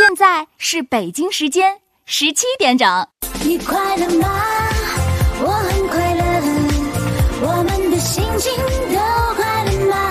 现在是北京时间17点整。 你快乐吗？我很快乐，我们的心情都快乐吗？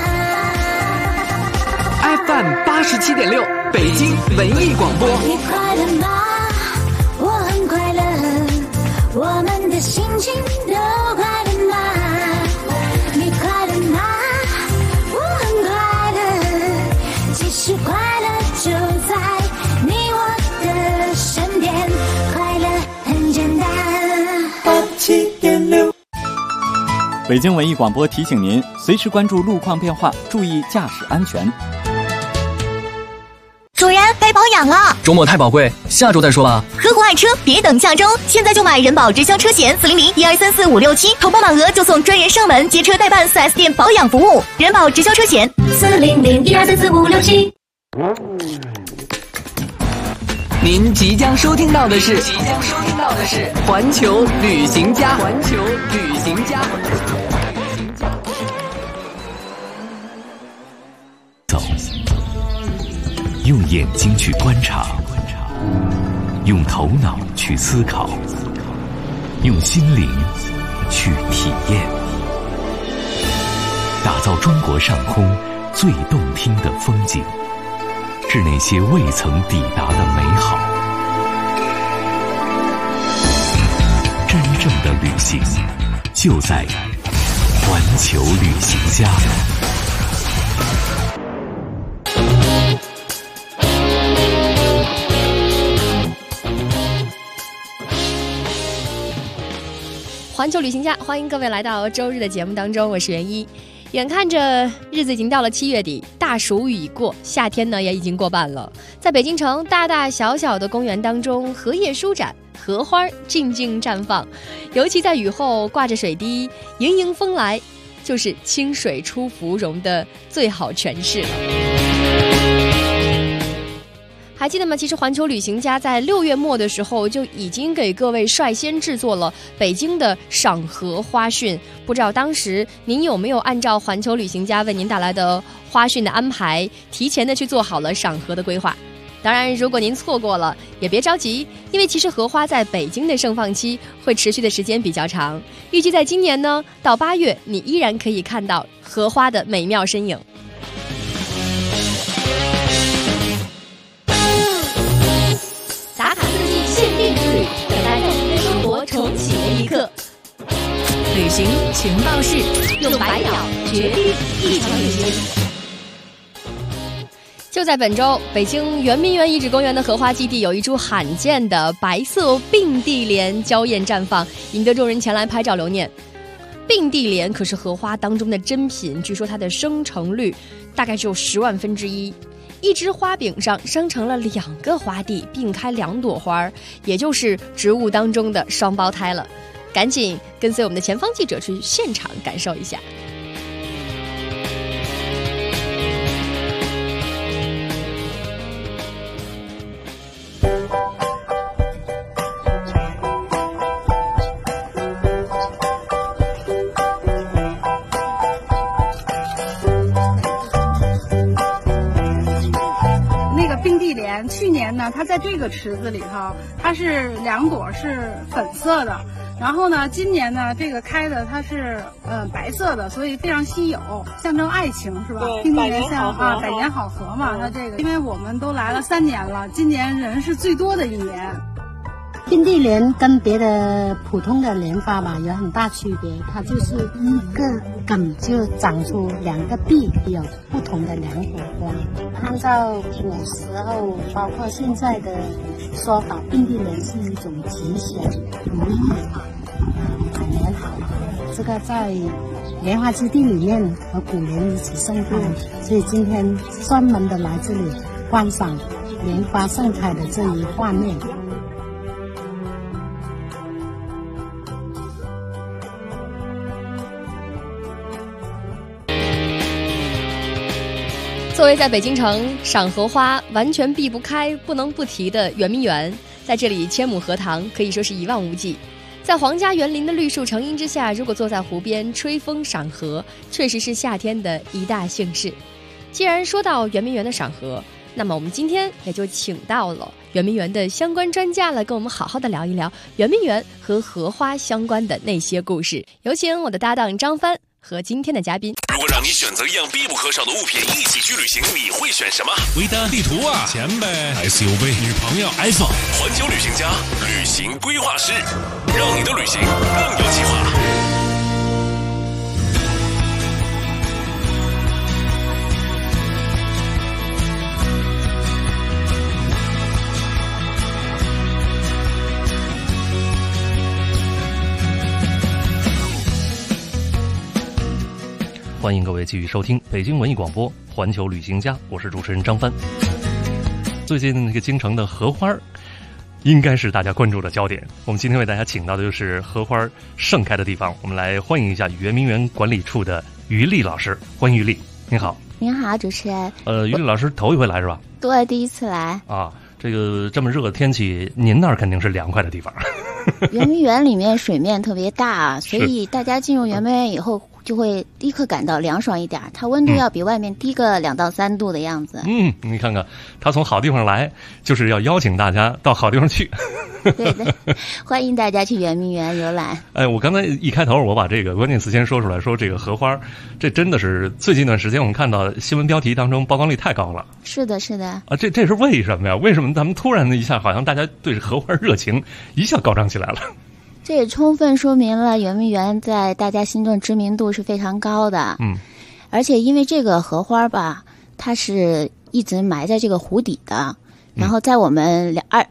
FM 87.6，北京文艺广播。 你快乐吗？我很快乐，我们的心情都快乐吗？你快乐吗？我很快乐，其实快乐就在你我的身边，快乐很简单。87.6。 北京文艺广播提醒您，随时关注路况变化，注意驾驶安全。 主人，该保养了。 周末太宝贵，下周再说吧。 合伙爱车，别等下周，现在就买人保直销车险400-1234-567，投保满额就送专人上门接车代办 4S 店保养服务。人保直销车险400-1234-567。 您即将收听到的是环球旅行家。 走，用眼睛去观察，用头脑去思考，用心灵去体验，打造中国上空最动听的风景，是那些未曾抵达的美好。真正的旅行就在环球旅行家。 环球旅行家，欢迎各位来到周日的节目当中，我是袁一。眼看着日子已经到了7月底，大暑雨已过，夏天呢也已经过半了。在北京城大大小小的公园当中，荷叶舒展，荷花静静绽放，尤其在雨后挂着水滴，迎迎风来，就是清水出芙蓉的最好诠释了。还记得吗？其实环球旅行家在6月末的时候就已经给各位率先制作了北京的赏荷花讯，不知道当时您有没有按照环球旅行家为您带来的花讯的安排，提前的去做好了赏荷的规划。当然，如果您错过了也别着急，因为其实荷花在北京的盛放期会持续的时间比较长，预计在今年呢到8月，你依然可以看到荷花的美妙身影。打卡四季限定之旅，等待在您的生活重启的一刻。旅行情报室，用白鸟决定一场旅行。就在本周，北京圆明园遗址公园的荷花基地有一株罕见的白色并蒂莲娇艳绽放，引得众人前来拍照留念。并蒂莲可是荷花当中的珍品，据说它的生成率大概只有10万分之一。一只花柄上生成了2个花蒂，并开2朵花，也就是植物当中的双胞胎了。赶紧跟随我们的前方记者去现场感受一下。 去年呢，它在这个池子里头，它是2朵是粉色的，然后呢，今年呢，这个开的它是白色的，所以非常稀有，象征爱情是吧？并蒂莲像百年好合嘛。它这个，因为我们都来了3年了，今年人是最多的一年。 并蒂莲跟别的普通的莲花吧有很大区别，它就是一个梗就长出2个蒂，有不同的2朵花。按照古时候包括现在的说法，并蒂莲是一种吉祥如意啊，百年好合。这个在莲花基地里面和古莲一起盛开，所以今天专门的来这里观赏莲花盛开的这一画面。 作为在北京城赏荷花完全避不开、不能不提的圆明园，在这里千亩荷塘可以说是一望无际。在皇家园林的绿树成荫之下，如果坐在湖边吹风赏荷，确实是夏天的一大幸事。既然说到圆明园的赏荷， 那么我们今天也就请到了圆明园的相关专家来跟我们好好的聊一聊圆明园和荷花相关的那些故事。有请我的搭档张帆和今天的嘉宾。 如果让你选择一样必不可少的物品一起去旅行，你会选什么？ 回答地图啊，钱呗 ，SUV， 女朋友 iPhone。 环球旅行家，旅行规划师，让你的旅行更有计划。 欢迎各位继续收听北京文艺广播环球旅行家，我是主持人张帆。最近那个京城的荷花应该是大家关注的焦点，我们今天为大家请到的就是荷花盛开的地方，我们来欢迎一下圆明园管理处的于丽老师。欢迎于丽。您好。 您好，主持人。 于丽老师头一回来是吧？ 对，第一次来啊。这个这么热的天气，您那儿肯定是凉快的地方。 圆明园里面水面特别大，所以大家进入圆明园以后就会立刻感到凉爽一点，它温度要比外面低个2到3度的样子。 你看看，他从好地方来，就是要邀请大家到好地方去。 对对，欢迎大家去圆明园游览。 我刚才一开头我把这个关键词先说出来，说这个荷花，这真的是最近一段时间我们看到新闻标题当中曝光率太高了。 是的，是的。 啊，这是为什么呀？为什么咱们突然的一下，好像大家对荷花热情一下高涨起来了？ 这也充分说明了圆明园在大家心中知名度是非常高的。而且因为这个荷花吧，它是一直埋在这个湖底的，然后在我们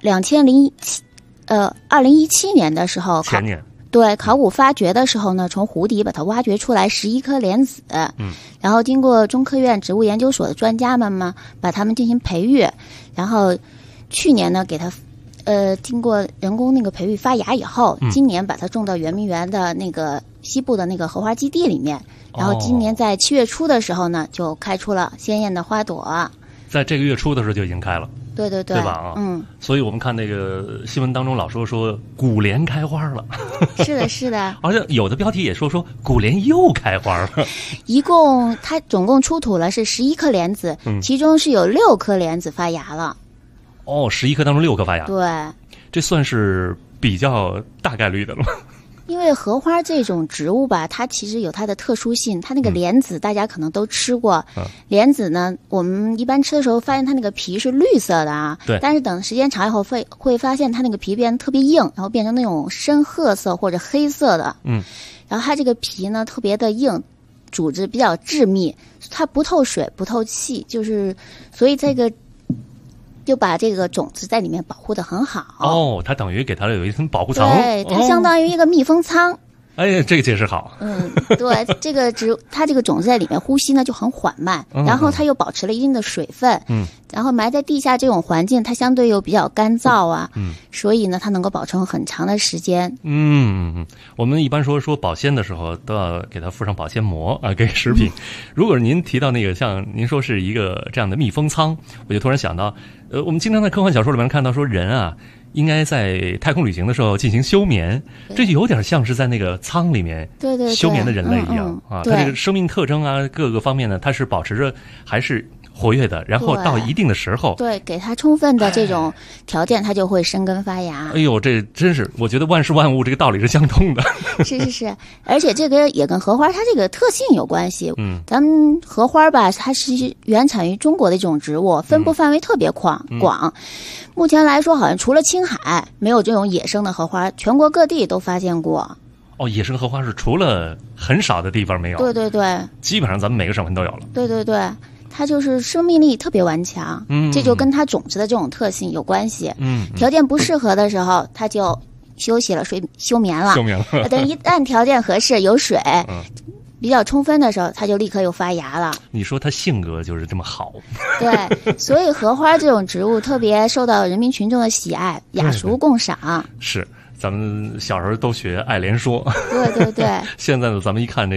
2017年的时候， 前年对考古发掘的时候呢，从湖底把它挖掘出来11颗莲子，然后经过中科院植物研究所的专家们嘛，把它们进行培育，然后去年呢给它经过人工那个培育发芽以后，今年把它种到圆明园的那个西部的那个荷花基地里面，然后今年在7月初的时候呢，就开出了鲜艳的花朵。 在这个月初的时候就已经开了。 对对对， 对吧？所以我们看那个新闻当中老说古莲开花了。 是的，是的。 而且有的标题也说古莲又开花了。 它总共出土了是11颗莲子，其中是有6颗莲子发芽了。 11颗当中6颗发芽。 对， 这算是比较大概率的了吗？ 因为荷花这种植物吧，它其实有它的特殊性。它那个莲子大家可能都吃过，莲子呢，我们一般吃的时候发现它那个皮是绿色的啊， 对。 但是等时间长以后会发现它那个皮变得特别硬，然后变成那种深褐色或者黑色的。然后它这个皮呢特别的硬，组织比较致密，它不透水不透气，所以这个就把这个种子在里面保护得很好。 它等于给它有一层保护层。 对，它相当于一个密封舱。 哎，这个解释好。 对，它这个种子在里面呼吸呢就很缓慢，然后它又保持了一定的水分。然后埋在地下这种环境，它相对又比较干燥啊。所以呢，它能够保存很长的时间。 我们一般说保鲜的时候都要给它敷上保鲜膜啊，给食品。如果您提到那个像您说是一个这样的密封舱，我就突然想到，我们经常在科幻小说里面看到说人啊，应该在太空旅行的时候进行休眠，这就有点像是在那个舱里面休眠的人类一样啊。它这个生命特征啊，各个方面呢，它是保持着还是活跃的，然后到一定的时候， 对，给它充分的这种条件，它就会生根发芽。 哎呦，这真是，我觉得万事万物这个道理是相通的。 是，而且这个也跟荷花它这个特性有关系。咱们荷花吧，它是原产于中国的一种植物，分布范围特别广。目前来说，好像除了青海没有这种野生的荷花，全国各地都发现过。 野生荷花是除了很少的地方没有。 对对对， 基本上咱们每个省份都有了。 对对对。它就是生命力特别顽强，这就跟它种子的这种特性有关系。条件不适合的时候，它就休息了，休眠了。等一旦条件合适，有水，比较充分的时候，它就立刻又发芽了。 你说它性格就是这么好。 对，所以荷花这种植物特别受到人民群众的喜爱，雅俗共赏。 是，咱们小时候都学爱莲说。 对对对。 现在呢，咱们一看这个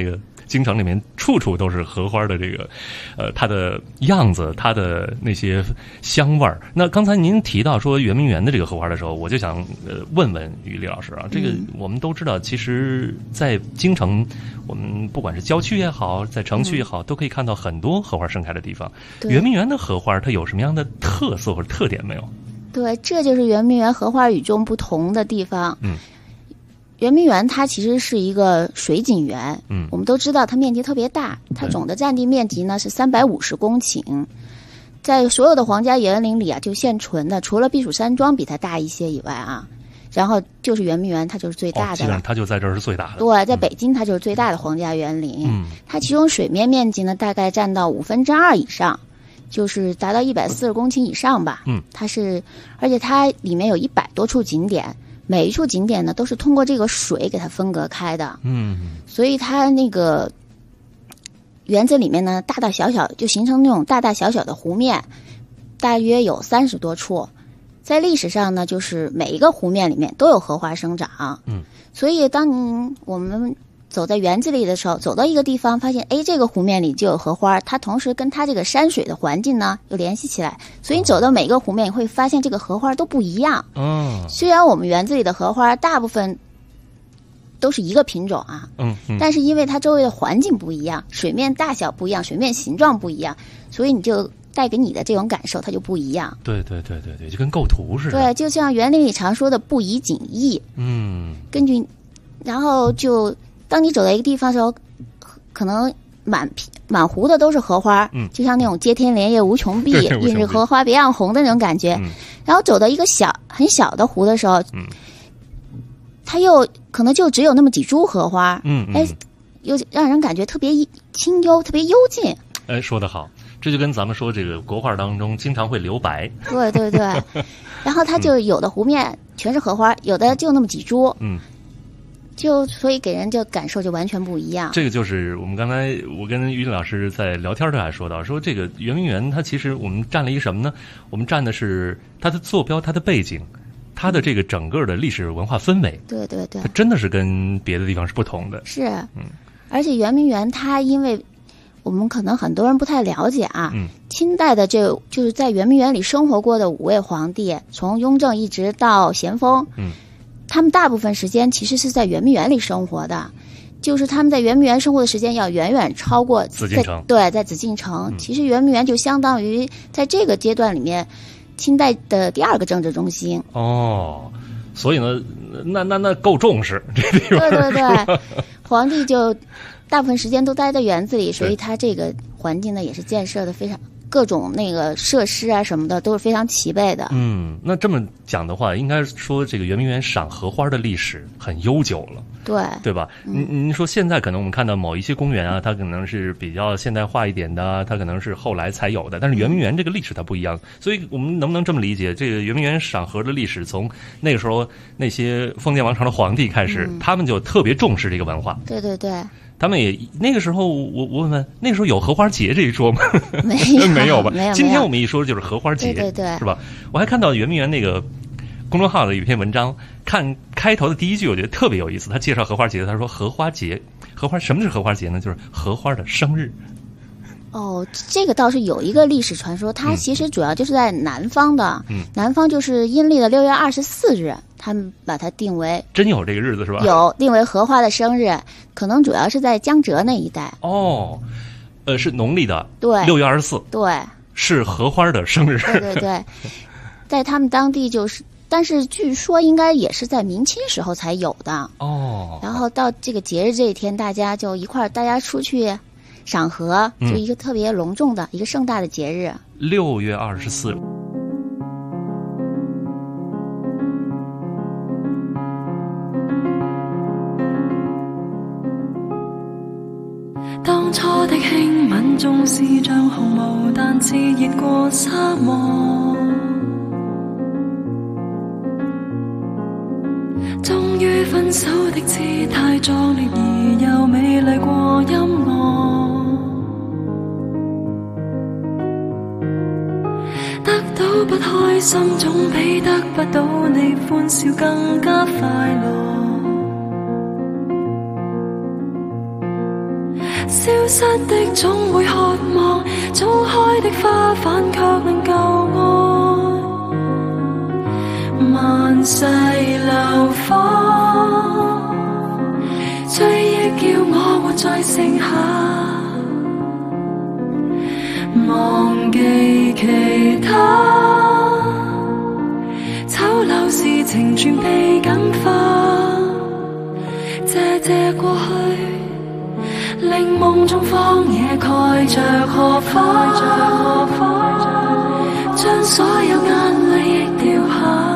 京城里面处处都是荷花的这个，它的样子，它的那些香味儿。那刚才您提到说圆明园的这个荷花的时候，我就想问问于丽老师啊，这个我们都知道，其实，在京城，我们不管是郊区也好，在城区也好，都可以看到很多荷花盛开的地方。圆明园的荷花，它有什么样的特色或者特点没有？ 对，这就是圆明园荷花与众不同的地方。圆明园它其实是一个水景园，我们都知道它面积特别大，它总的占地面积呢是350公顷，在所有的皇家园林里啊，就现存的，除了避暑山庄比它大一些以外啊，然后就是圆明园，它就是最大的了。 基本上它就在这儿是最大的。 对，在北京它就是最大的皇家园林。它其中水面面积呢大概占到2/5以上。就是达到140公顷以上吧。它是，而且它里面有100多处景点，每一处景点呢都是通过这个水给它分隔开的。所以它那个园子里面呢，大大小小就形成那种大大小小的湖面，大约有30多处。在历史上呢，就是每一个湖面里面都有荷花生长。所以当我们走在园子里的时候，走到一个地方，发现这个湖面里就有荷花，它同时跟它这个山水的环境呢又联系起来，所以你走到每一个湖面，你会发现这个荷花都不一样。虽然我们园子里的荷花大部分都是一个品种啊，但是因为它周围的环境不一样，水面大小不一样，水面形状不一样，所以你就带给你的这种感受它就不一样。 对，就跟构图似的。 对，就像园林里常说的不宜景异。根据，然后就当你走到一个地方的时候，可能满湖的都是荷花，就像那种接天莲叶无穷碧，映日荷花别样红的那种感觉。然后走到一个很小的湖的时候，它又可能就只有那么几株荷花，又让人感觉特别清幽，特别幽静。 说得好，这就跟咱们说这个国画当中经常会留白。 对，然后它就有的湖面全是荷花，有的就那么几株。所以给人就感受就完全不一样。这个就是我跟于丽老师在聊天的还说到，说这个圆明园它其实我们占了一个什么呢？我们占的是它的坐标、它的背景、它的这个整个的历史文化氛围。 对， 它真的是跟别的地方是不同的。 是，而且圆明园它因为我们可能很多人不太了解啊，清代的就是在圆明园里生活过的5位皇帝，从雍正一直到咸丰，他们大部分时间其实是在圆明园里生活的，就是他们在圆明园生活的时间要远远超过紫禁城。 对，在紫禁城，其实圆明园就相当于在这个阶段里面清代的第2个政治中心。 所以呢，那够重视这地方。 对，皇帝就大部分时间都待在园子里，所以他这个环境呢也是建设的非常。各种那个设施啊什么的都是非常齐备的。 那这么讲的话，应该说这个圆明园赏荷花的历史很悠久了，对吧？您说现在可能我们看到某一些公园啊，它可能是比较现代化一点的，它可能是后来才有的，但是圆明园这个历史它不一样，所以我们能不能这么理解，这个圆明园赏荷的历史从那个时候那些封建王朝的皇帝开始，他们就特别重视这个文化。 对。 他们也那个时候，我问问，那个时候有荷花节这一说吗？ 没有吧？ 没有。 今天我们一说就是荷花节， 对， 是吧？我还看到圆明园那个公众号的一篇文章，看开头的第1句，我觉得特别有意思。他介绍荷花节，他说荷花节，什么是荷花节呢？就是荷花的生日。 这个倒是有一个历史传说，它其实主要就是在南方的，南方就是阴历的6月24日，他们把它定为真有这个日子是吧？ 有定为荷花的生日，可能主要是在江浙那一带。 是农历的， 对 ，6月24， 对， 是荷花的生日。 对，在他们当地就是，但是据说应该也是在明清时候才有的。然后到这个节日这一天，大家就大家出去赏荷，就一个特别隆重的一个盛大的节日。 6月24。 當初的輕吻縱是像紅毛，但熾熱過沙漠。終於分手的姿態壯烈而又美麗過音樂。得到不開心總比得不到你歡笑更加快樂。 消失的總會渴望，早開的花瓣卻能夠愛。萬世流芳，追憶叫我活在盛夏，忘記其他，醜陋事情全被感化。謝謝過去，令夢中荒野蓋着荷花，將所有眼淚亦掉下。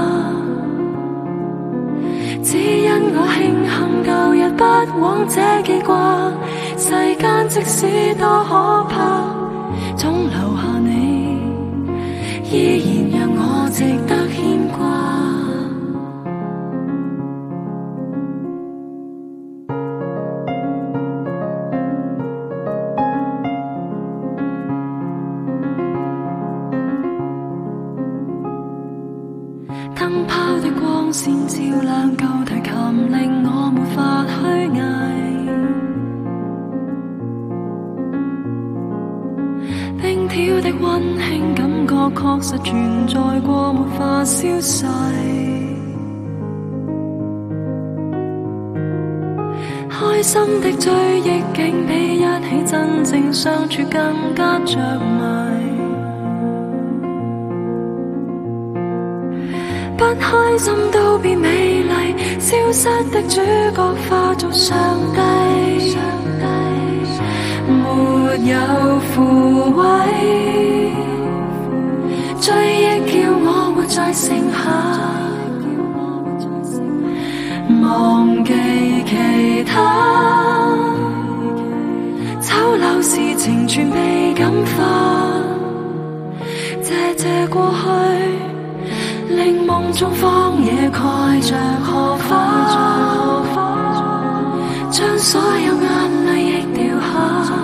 只因我慶幸舊日不枉這記掛，世間即使多可怕，總留下你，依然讓我值得牽掛。燈泡的光線照亮舊提琴，令我沒法虛偽。冰條的溫馨感覺確實存在過，沒法消逝。開心的追憶竟比一起真正相處更加着迷。不開心都變美麗，消失的主角化作上帝，沒有撫慰，追憶叫我活在盛夏，忘記其他，醜陋事情全被感化。謝謝過去，令夢中荒野蓋着荷花，將所有眼淚亦掉下。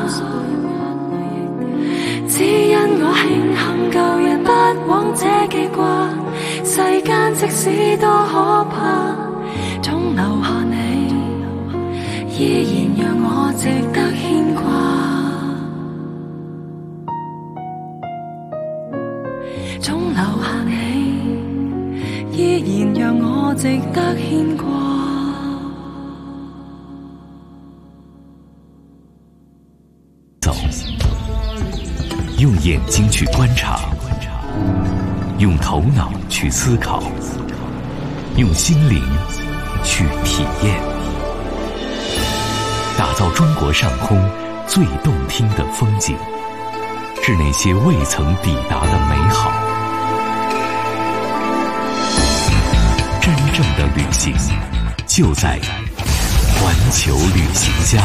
只因我慶幸舊日不枉這記掛，世間即使多可怕，總留下你，依然讓我值得牽掛。總留下你，依然讓我值得牽掛。 走，用眼睛去觀察，用頭腦去思考，用心靈去體驗，打造中國上空最動聽的風景，是那些未曾抵達的美好。真正的旅行就在環球旅行家。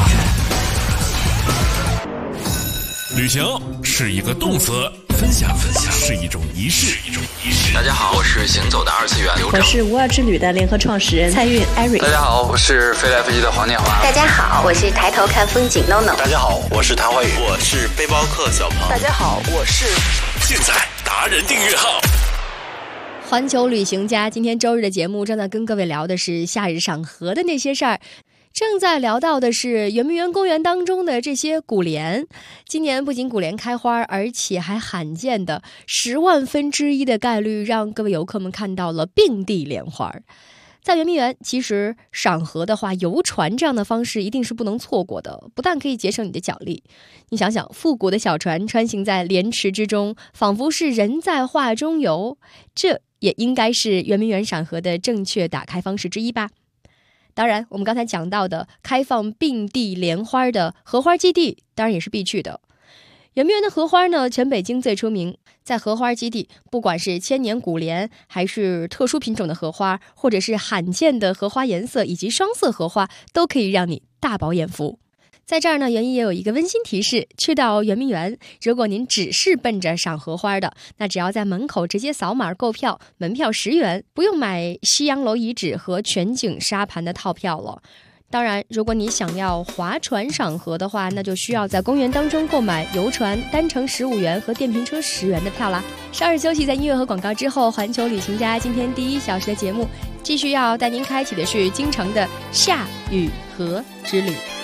旅行是一个动词，分享是一种仪式。 大家好，我是行走的二次元刘铮。 我是无二之旅的联合创始人蔡运艾瑞。 大家好，我是飞来飞去的黄念华。 大家好，我是抬头看风景 NONO。 大家好，我是谭怀宇。 我是背包客小鹏。 大家好，我是现在达人订阅号。 环球旅行家，今天周日的节目正在跟各位聊的是夏日赏荷的那些事儿。正在聊到的是圆明园公园当中的这些古莲。今年不仅古莲开花，而且还罕见的10万分之一的概率让各位游客们看到了并蒂莲花。在圆明园，其实赏荷的话，游船这样的方式一定是不能错过的，不但可以节省你的脚力。你想想，复古的小船穿行在莲池之中，仿佛是人在画中游，这也应该是圆明园赏荷的正确打开方式之一吧。当然，我们刚才讲到的开放并蒂莲花的荷花基地当然也是必去的。圆明园的荷花呢，全北京最出名。在荷花基地，不管是千年古莲，还是特殊品种的荷花，或者是罕见的荷花颜色以及双色荷花，都可以让你大饱眼福。在这儿呢，园艺也有一个温馨提示，去到圆明园，如果您只是奔着赏荷花的，那只要在门口直接扫码购票，门票10元，不用买西洋楼遗址和全景沙盘的套票了。当然，如果你想要划船赏荷的话，那就需要在公园当中购买游船单程15元和电瓶车10元的票啦。稍事休息，在音乐和广告之后，环球旅行家今天第1小时的节目继续要带您开启的是京城的夏与荷之旅。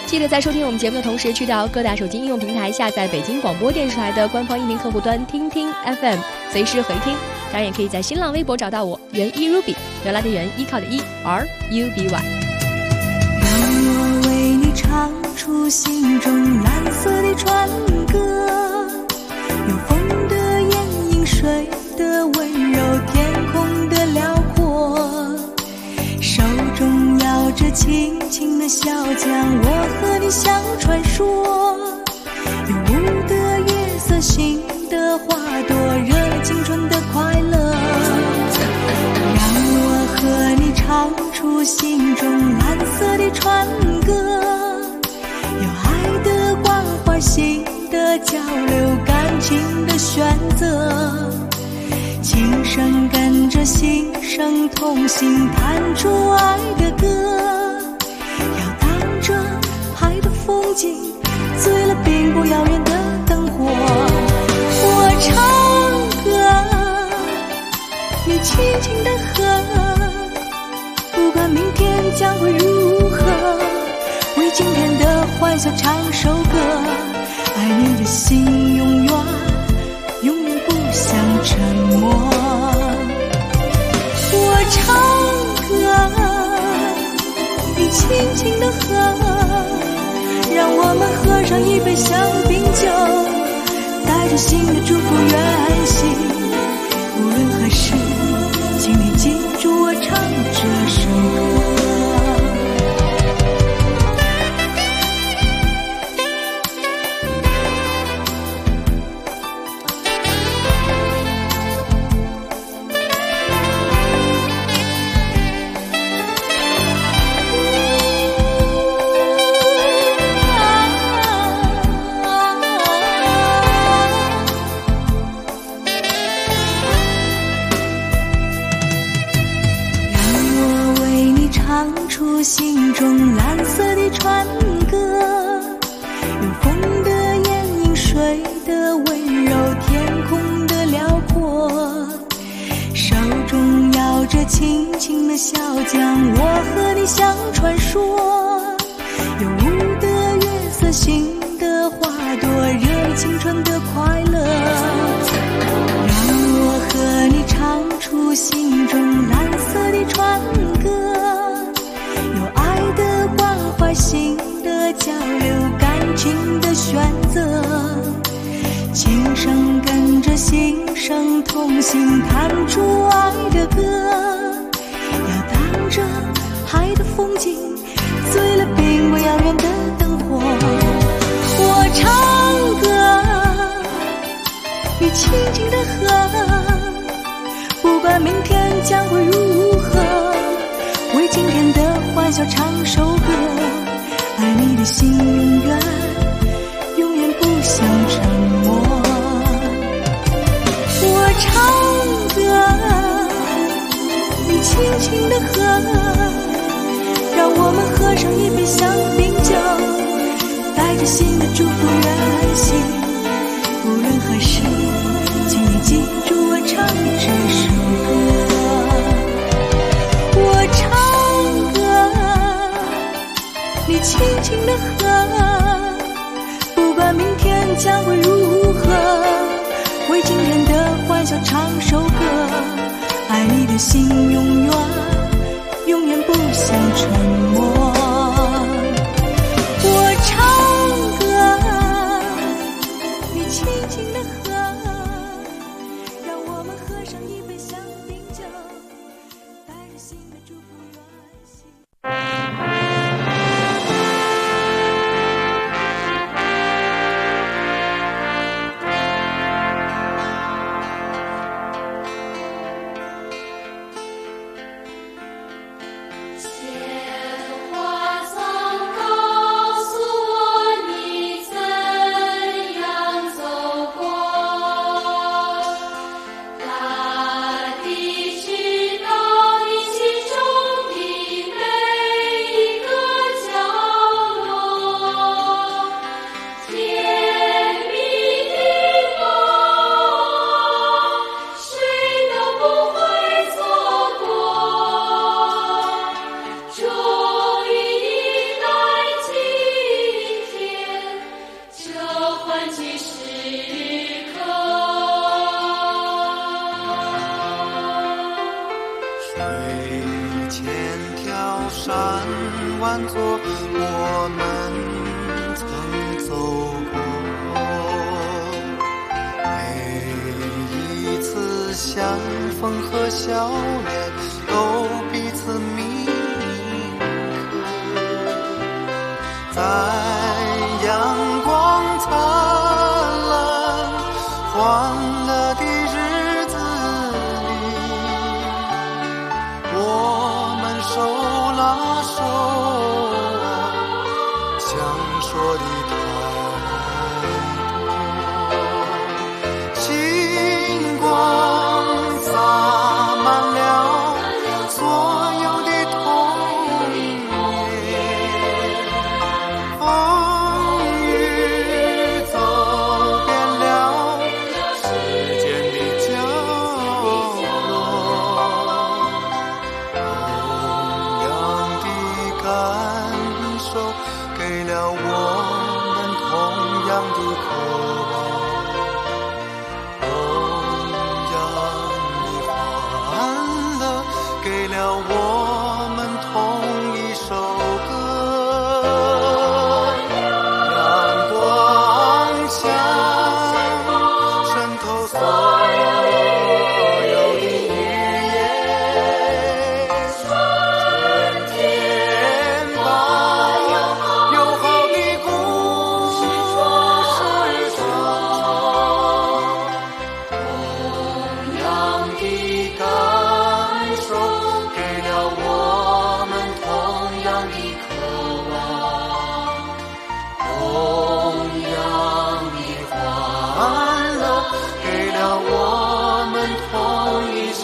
记得在收听我们节目的同时，去到各大手机应用平台下载北京广播电视台的官方音频客户端听听 FM， 随时回听。当然也可以在新浪微博找到我，袁一 Ruby， 原来的袁，依靠的依 RUBY。 让我为你唱出心中蓝色的船歌，有风的眼影，水的温柔，天空的辽阔，手中摇着轻轻的小桨，我和你像传说，有雾的月色，新的花朵，热烈青春的快乐，让我和你唱出心中蓝色的船歌，有爱的关怀，心的交流，感情的选择，轻声跟着心声同行，弹出爱的歌，要当着海的风景，醉了并不遥远的灯火。我唱歌，你轻轻地和，不管明天将会如何，为今天的欢笑唱首歌，爱你的心永远永远不想沉默。我唱歌，你轻轻地喝，让我们喝上一杯香槟酒，带着新的祝福远行。无论何时，请你记住我唱这首歌。心中蓝色的船歌，有风的眼影，水的温柔，天空的辽阔，手中摇着轻轻的小桨，我和你像传说，有雾的月色，新的花朵，热烈青春的快乐，让我和你唱出心中蓝色的船歌，心的交流，感情的选择，轻声跟着心声同行，弹出爱的歌，要当着海的风景，醉了并不遥远的灯火。我唱歌，你轻轻地喝，不管明天将会如何，为今天的欢笑唱首歌，爱你的心永远永远不想沉默。我唱歌，你轻轻地喝，让我们喝上一杯香槟酒，带着新的祝福远行。无论何时，请你记住我唱这首歌。我唱歌，你轻轻地喝，不管明天将会如何，为今天的欢笑唱首歌，爱你的心永远永远不想沉默。我唱歌，你轻轻地喝，让我们喝上一杯香槟酒，带着新的祝福远行。 写千条山万座，我们曾走过。每一次相逢和笑脸，都彼此铭刻在阳光灿烂欢乐的日子里。我们手拉手啊，想说的太多，星光洒满了所有的童年，风雨走遍了世间的角落，感受给了我们同样的渴望，同样的欢乐给了我们同一首歌。阳光下渗透所有的语言，春天把友好的故事传，同样的感受给了我们同样的渴望，同样的欢乐给了我们同一首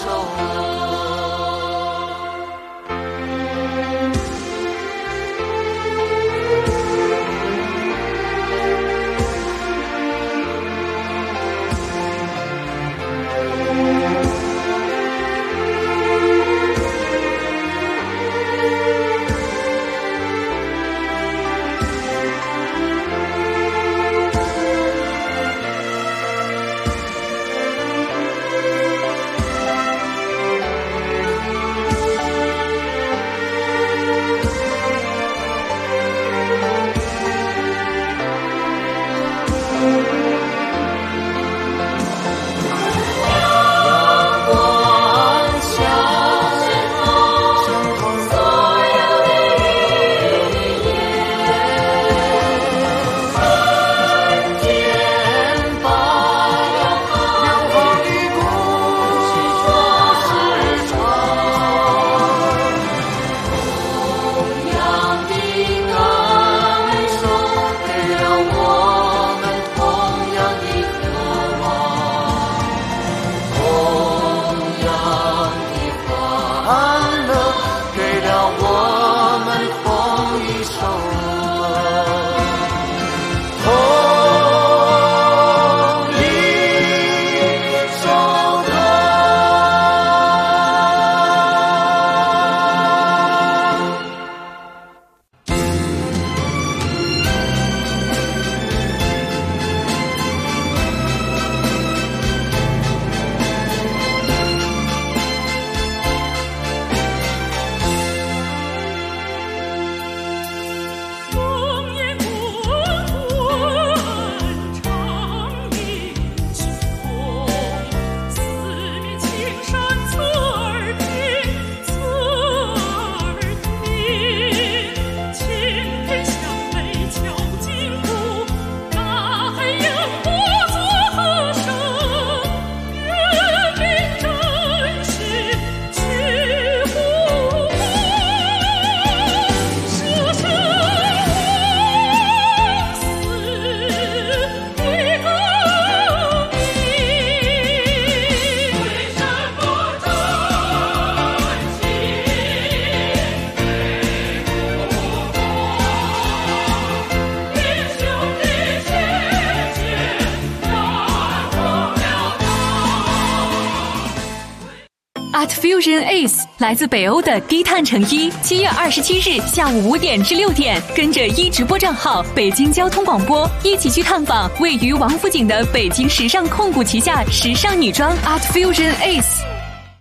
Art Fusion Ace 来自北欧的低碳成衣，7月27日下午5点至6点，跟着直播账号北京交通广播一起去探访位于王府井的北京时尚控股旗下时尚女装 Art Fusion Ace。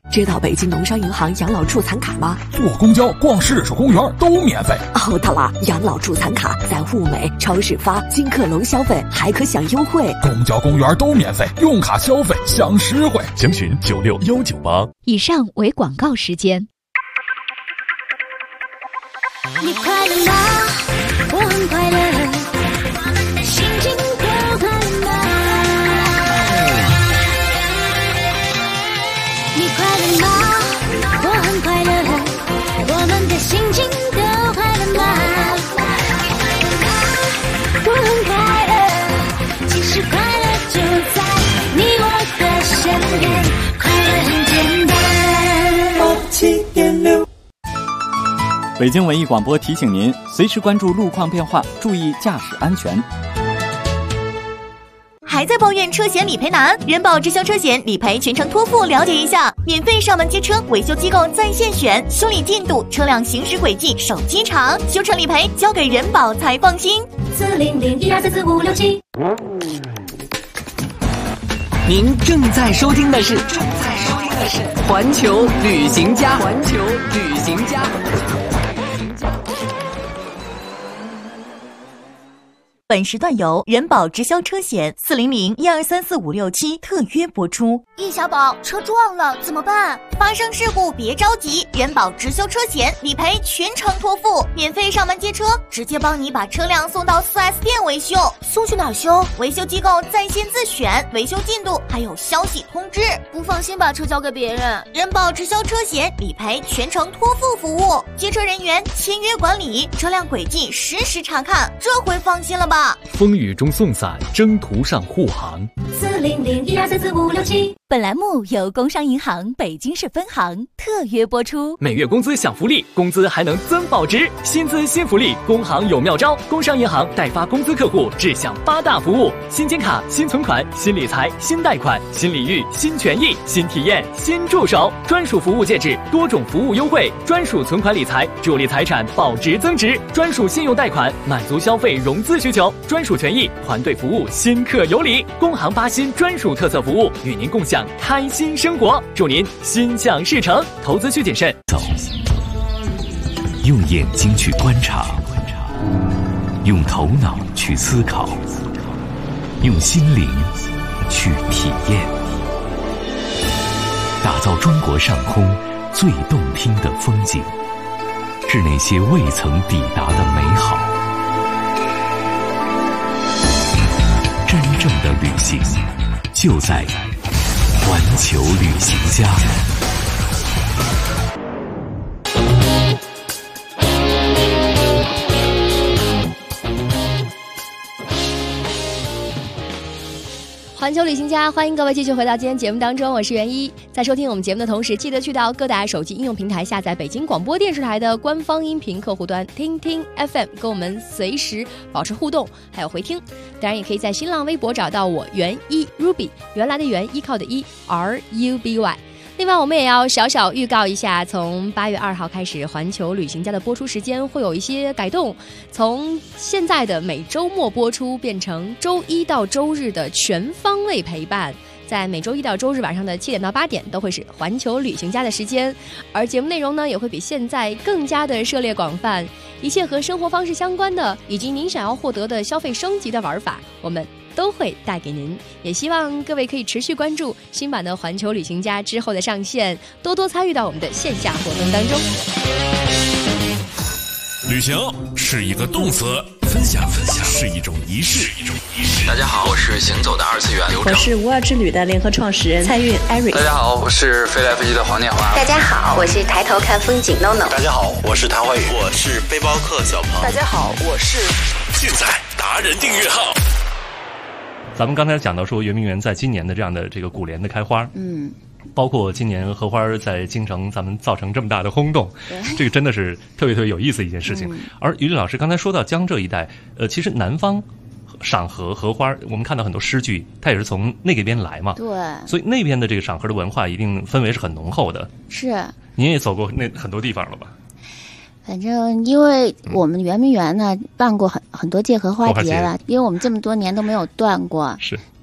知道北京农商银行养老助残卡吗？ 坐公交、逛市属公园都免费。 哦，对了，养老助残卡在物美、超市发、金客隆消费还可享优惠。 公交、公园都免费，用卡消费享实惠。 详询96198。 以上为广告时间。 你快乐吗？我很快乐，心情都快乐吗？你快乐吗？我很快乐，我们的心情都快乐吗？我很快乐，其实快乐就在你我的身边，快乐很简单。87.6 北京文艺广播提醒您，随时关注路况变化，注意驾驶安全。 还在抱怨车险理赔难？人保直销车险理赔全程托付，了解一下，免费上门接车，维修机构在线选，修理进度、车辆行驶轨迹、手机查，修车理赔交给人保才放心。 40012344567。 您正在收听的是环球旅行家。 本时段由人保直销车险40012344567特约播出。 易小宝，车撞了怎么办？ 发生事故别着急，人保直销车险理赔全程托付，免费上门接车，直接帮你把车辆送到 4S 店维修。 送去哪儿修？ 维修机构在线自选，维修进度还有消息通知。 不放心把车交给别人。 人保直销车险理赔全程托付服务，接车人员签约管理，车辆轨迹实时查看，这回放心了吧？ 风雨中送伞，征途上护航。 40012344567。 本栏目由工商银行北京市分行特约播出。 每月工资享福利，工资还能增保值，薪资新福利，工行有妙招。工商银行代发工资客户只享8大服务：新金卡、新存款、新理财、新贷款、新礼遇、新权益、新体验、新助手，专属服务戒指，多种服务优惠，专属存款理财，助力财产保值增值，专属信用贷款，满足消费融资需求，专属权益，团队服务，新客有礼。工行8新专属特色服务，与您共享开心生活，祝您心想事成。投资需谨慎。 走，用眼睛去观察，用头脑去思考，用心灵去体验，打造中国上空最动听的风景，是那些未曾抵达的美好。真正的旅行就在环球旅行家。 环球旅行家，欢迎各位继续回到今天节目当中，我是袁一。在收听我们节目的同时，记得去到各大手机应用平台下载北京广播电视台的官方音频客户端听听 FM， 跟我们随时保持互动，还有回听。当然，也可以在新浪微博找到我袁一 Ruby， 原来的袁，依靠的依 RUBY。另外，我们也要小小预告一下，从8月2号开始，环球旅行家的播出时间会有一些改动，从现在的每周末播出变成周一到周日的全方位陪伴。在每周一到周日晚上的7点到8点都会是环球旅行家的时间，而节目内容呢也会比现在更加的涉猎广泛，一切和生活方式相关的，以及您想要获得的消费升级的玩法，我们都会带给您。也希望各位可以持续关注新版的环球旅行家之后的上线，多多参与到我们的线下活动当中。 旅行是一个动词，分享是一种仪式。 大家好，我是行走的二次元刘我是无二之旅的联合创始人蔡运 Eric。 大家好，我是飞来飞机的黄念华。 大家好，我是抬头看风景 NONO。 大家好，我是谭怀宇。我是背包客小鹏。 大家好，我是。 现在达人订阅号。 咱们刚才讲到说圆明园在今年的这样的这个古联的开花，包括今年荷花在京城咱们造成这么大的轰动，这个真的是特别特别有意思的一件事情。而于丽老师刚才说到江浙一带，其实南方赏荷花，我们看到很多诗句，它也是从那个边来嘛。 对， 所以那边的这个赏荷的文化一定氛围是很浓厚的。 是， 您也走过那很多地方了吧？ 反正因为我们圆明园呢办过很多届荷花节了，因为我们这么多年都没有断过。 是。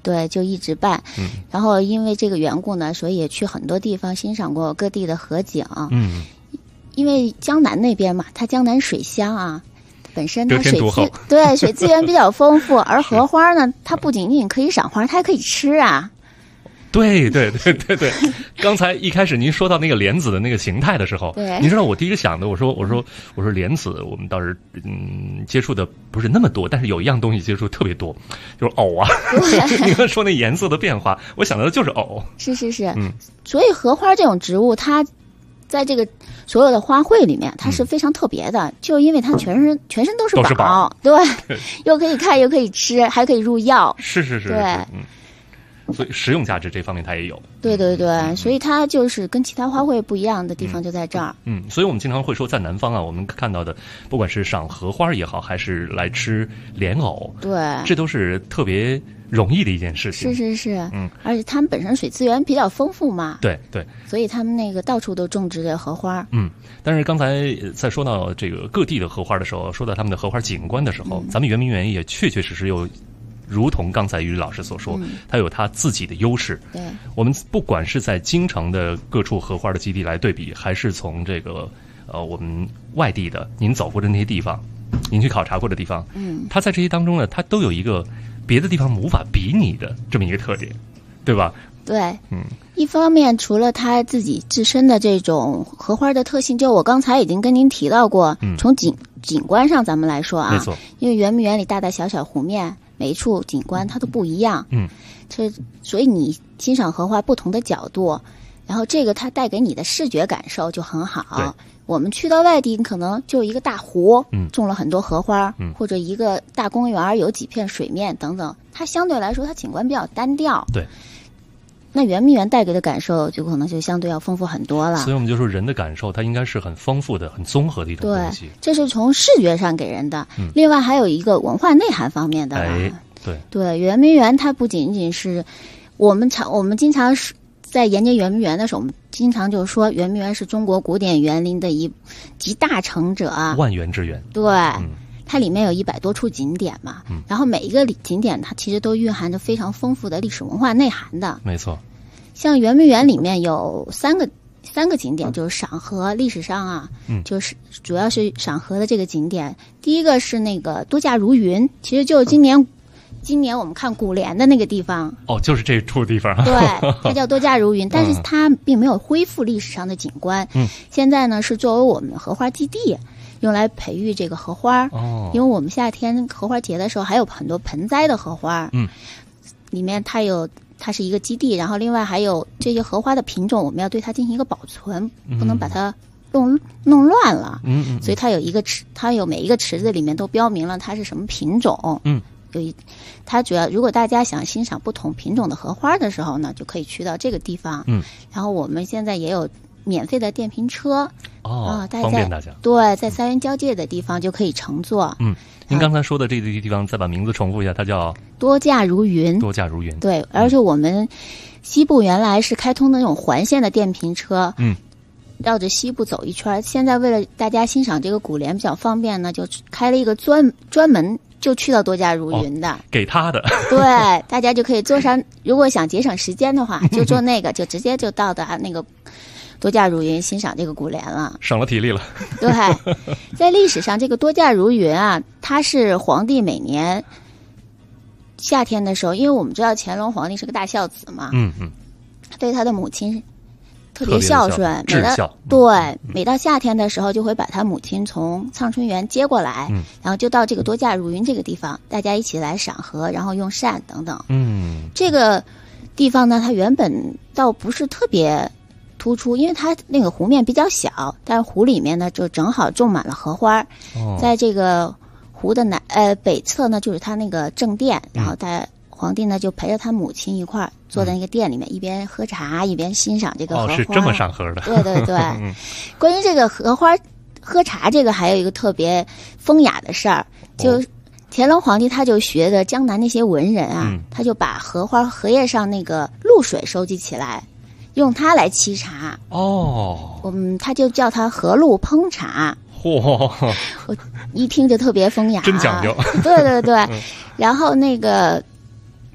对，就一直办。然后因为这个缘故呢，所以也去很多地方欣赏过各地的河景。因为江南那边嘛，它江南水乡啊，本身它水资源比较丰富，而荷花呢，它不仅仅可以赏花，它还可以吃啊。 对，刚才一开始您说到那个莲子的那个形态的时候，您知道我第一个想的，我说莲子，我们倒是接触的不是那么多，但是有一样东西接触特别多，就是藕啊。您刚说那颜色的变化，我想到的就是藕。 是，所以荷花这种植物，它在这个所有的花卉里面，它是非常特别的，就因为它全身都是宝，对，又可以看，又可以吃，还可以入药。 是， 对。 所以实用价值这方面它也有。 对，所以它就是跟其他花卉不一样的地方就在这儿。 所以我们经常会说，在南方啊，我们看到的，不管是赏荷花也好，还是来吃莲藕， 对， 这都是特别容易的一件事情。 是，而且他们本身水资源比较丰富嘛。 对， 所以他们那个到处都种植着荷花。 但是刚才在说到这个各地的荷花的时候，说到他们的荷花景观的时候，咱们圆明园也确实有。如同刚才于老师所说，它有它自己的优势。 对， 我们不管是在京城的各处荷花的基地来对比，还是从这个我们外地的您走过的那些地方，您去考察过的地方，它在这些当中呢，它都有一个别的地方无法比拟的这么一个特点，对吧？ 对，一方面除了它自己自身的这种荷花的特性，就我刚才已经跟您提到过，从景观上咱们来说啊， 没错， 因为圆明园里大大小小湖面。每一处景观它都不一样，所以你欣赏荷花不同的角度，然后这个它带给你的视觉感受就很好。我们去到外地，可能就一个大湖，种了很多荷花，或者一个大公园有几片水面等等，它相对来说它景观比较单调。 对。 那圆明园带给的感受就可能就相对要丰富很多了。 所以我们就说人的感受它应该是很丰富的、很综合的一种东西。 对，这是从视觉上给人的。另外还有一个文化内涵方面的了。对，圆明园它不仅仅是我们经常在研究圆明园的时候，我们经常就说圆明园是中国古典园林的一集大成者， 万园之园。 对。它里面有100多处景点嘛，然后每一个景点它其实都蕴含着非常丰富的历史文化内涵的。 没错， 像圆明园里面有三个景点，就是赏荷，历史上啊，就是主要是赏荷的这个景点。第一个是那个多驾如云，其实就是今年我们看古莲的那个地方。 就是这处地方。 对，它叫多驾如云，但是它并没有恢复历史上的景观。现在呢是作为我们荷花基地。用来培育这个荷花，因为我们夏天荷花节的时候还有很多盆栽的荷花，里面它是一个基地，然后另外还有这些荷花的品种，我们要对它进行一个保存，不能把它弄乱了，所以它有一个它有每一个池子里面都标明了它是什么品种，它主要如果大家想欣赏不同品种的荷花的时候呢，就可以去到这个地方，然后我们现在也有免费的电瓶车。 方便大家。 对，在3园交界的地方就可以乘坐。 您刚才说的这个地方，再把名字重复一下，它叫多驾如云。 多驾如云。 对，而且我们西部原来是开通的那种环线的电瓶车，绕着西部走一圈。现在为了大家欣赏这个古莲比较方便呢，就开了一个专门就去到多驾如云的， 给他的。 对，大家就可以坐上，如果想节省时间的话，就坐那个，就直接就到达那个。多驾如云欣赏这个古莲了， 省了体力了。 对，在历史上，这个多驾如云啊，它是皇帝每年夏天的时候，因为我们知道乾隆皇帝是个大孝子嘛，对他的母亲特别孝顺，每到夏天的时候，就会把他母亲从畅春园接过来，然后就到这个多驾如云这个地方，大家一起来赏荷，然后用膳等等。这个地方呢，它原本倒不是特别突出，因为它那个湖面比较小，但是湖里面呢就正好种满了荷花。在这个湖的北侧呢，就是他那个正殿，然后皇帝呢就陪着他母亲一块儿坐在那个殿里面，一边喝茶一边欣赏这个荷花。 是这么赏荷的。 对。关于这个荷花喝茶，这个还有一个特别风雅的事儿，就乾隆皇帝他就学的江南那些文人啊，他就把荷叶上那个露水收集起来。用它来沏茶他就叫它荷露烹茶。我一听就特别风雅， 真讲究。 对。然后那个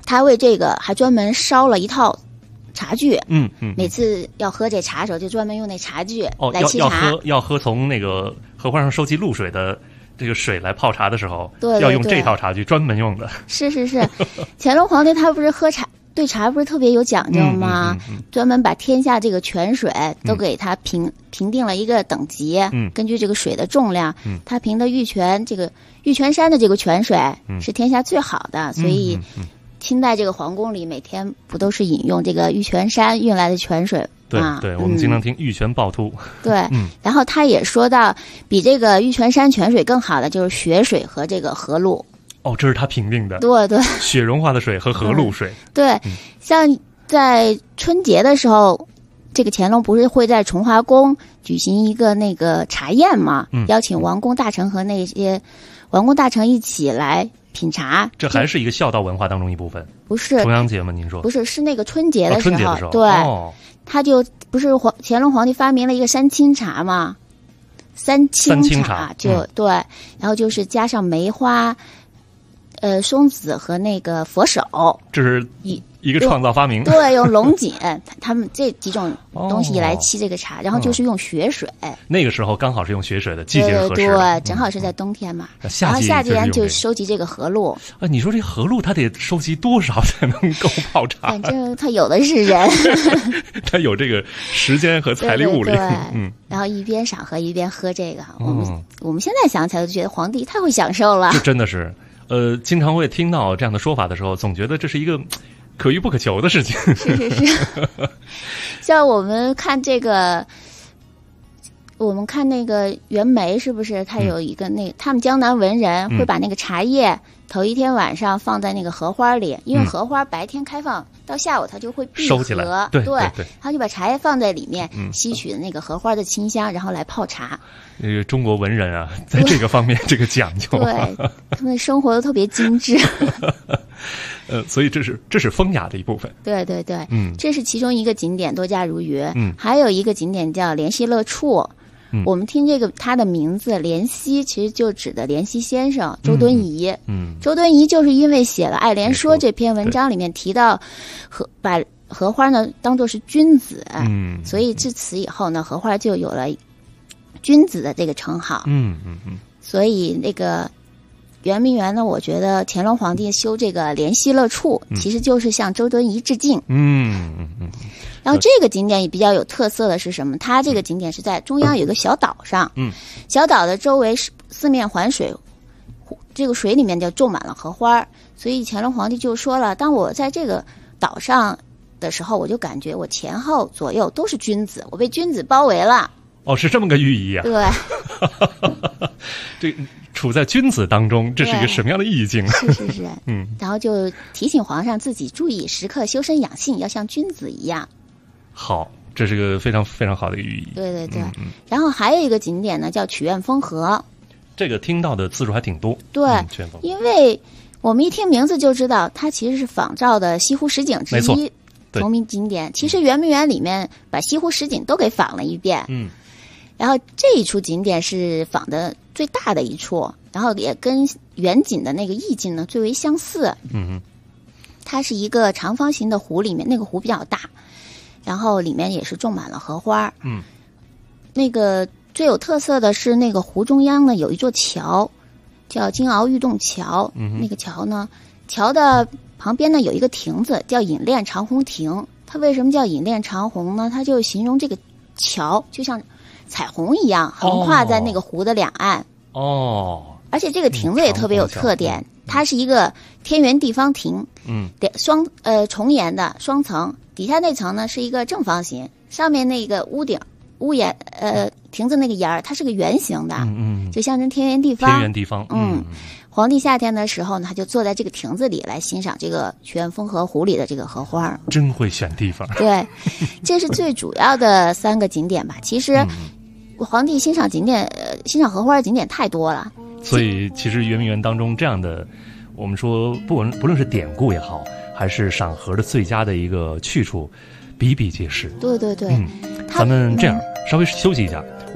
他为这个还专门烧了一套茶具。每次要喝这茶的时候，就专门用那茶具来沏茶。 要喝从那个荷花上收集露水的这个水来泡茶的时候， 对， 要用这套茶具，专门用的。 是。乾隆皇帝他不是喝茶，对茶不是特别有讲究吗？专门把天下这个泉水都给他评定了一个等级，根据这个水的重量，他评的玉泉山的这个泉水是天下最好的，所以清代这个皇宫里每天不都是饮用这个玉泉山运来的泉水？ 对，我们经常听玉泉趵突。 对，然后他也说到，比这个玉泉山泉水更好的就是雪水和这个河露。 这是他评定的。 对， 雪融化的水和河露水。 对，像在春节的时候，这个乾隆不是会在崇华宫举行一个那个茶宴嘛？邀请王公大臣和那些王公大臣一起来品茶。 这还是一个孝道文化当中一部分。 不是重阳节吗？您说不是，是那个春节的时候。 春节的时候， 对，他就不是乾隆皇帝发明了一个三清茶嘛？三清茶对，然后就是加上梅花、松子和那个佛手， 这是一个创造发明。 对，用龙井，他们这几种东西来沏这个茶，然后就是用雪水。 那个时候刚好是用雪水的季节合适。 对，正好是在冬天嘛。然后夏天就收集这个河露。 你说这河露它得收集多少才能够泡茶？ 反正他有的是人， 他有这个时间和财力物力。 对，然后一边赏荷一边喝这个。我们现在想起来就觉得皇帝太会享受了。 这真的是，经常会听到这样的说法的时候，总觉得这是一个可遇不可求的事情。 是。像我们看这个，我们看那个袁枚，是不是他有一个他们江南文人会把那个茶叶头一天晚上放在那个荷花里，因为荷花白天开放，到下午它就会闭合， 收起来。对， 他就把茶叶放在里面，吸取那个荷花的清香，然后来泡茶。 中国文人啊，在这个方面这个讲究， 对，他们生活都特别精致。 所以这是风雅的一部分。 对，这是其中一个景点，多加如鱼。还有一个景点叫莲溪乐处。我们听这个他的名字莲溪，其实就指的莲溪先生周敦颐。周敦颐就是因为写了《爱莲说》这篇文章里面提到把荷花呢当作是君子，所以自此以后呢，荷花就有了君子的这个称号。所以那个圆明园呢，我觉得乾隆皇帝修这个莲溪乐处，其实就是向周敦颐致敬。然后这个景点也比较有特色的是什么？它这个景点是在中央有个小岛上，小岛的周围四面环水，这个水里面就种满了荷花，所以乾隆皇帝就说了，当我在这个岛上的时候，我就感觉我前后左右都是君子，我被君子包围了。 是这么个寓意啊。 对。 这处在君子当中，这是一个什么样的意境？ 是。然后就提醒皇上自己注意时刻修身养性，要像君子一样。 好，这是个非常非常好的寓意。 对。然后还有一个景点呢，叫曲院风荷。 这个听到的次数还挺多。 对，因为我们一听名字就知道，它其实是仿照的西湖十景之一，同名景点。其实圆明园里面把西湖十景都给仿了一遍。然后这一处景点是仿的最大的一处，然后也跟远景的那个意境呢最为相似。它是一个长方形的湖，里面那个湖比较大，然后里面也是种满了荷花。那个最有特色的是那个湖中央呢有一座桥，叫金鳌玉洞桥。那个桥呢，桥的旁边呢有一个亭子叫引链长虹亭。它为什么叫引链长虹呢？它就形容这个桥就像彩虹一样横跨在那个湖的两岸。而且这个亭子也特别有特点，它是一个天圆地方亭。重檐的双层，底下那层呢是一个正方形，上面那个屋檐亭子那个檐儿，它是个圆形的。就象征天圆地方。皇帝夏天的时候呢，他就坐在这个亭子里来欣赏这个曲院风荷湖里的这个荷花。 真会选地方。 对，这是最主要的3个景点吧。其实皇帝欣赏荷花的景点太多了， 所以其实圆明园当中这样的，我们说不论是典故也好，还是赏荷的最佳的一个去处，比比皆是。 对。 咱们这样稍微休息一下，我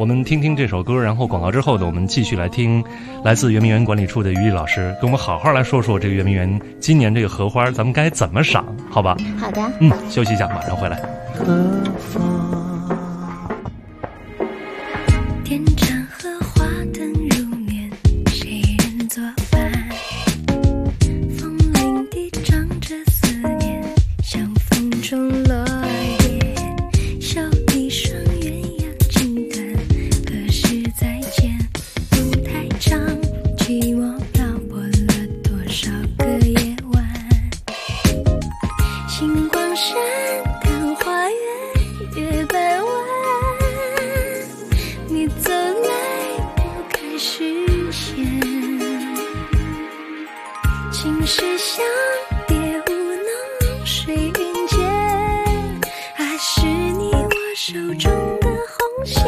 我们听听这首歌，然后广告之后呢，我们继续来听来自圆明园管理处的于丽老师跟我们好好来说说这个圆明园今年这个荷花咱们该怎么赏，好吧？ 好的。 休息一下，马上回来。 天长荷花灯入眠，谁人作伴？风铃地唱着思念，像风中落叶。笑一双鸳鸯锦短，何时再见？路太长，寂寞漂泊了多少个夜晚？星光闪看花园月半弯，你走来拨开视线，情是像蝶舞弄水云间，爱是你我手中的红线。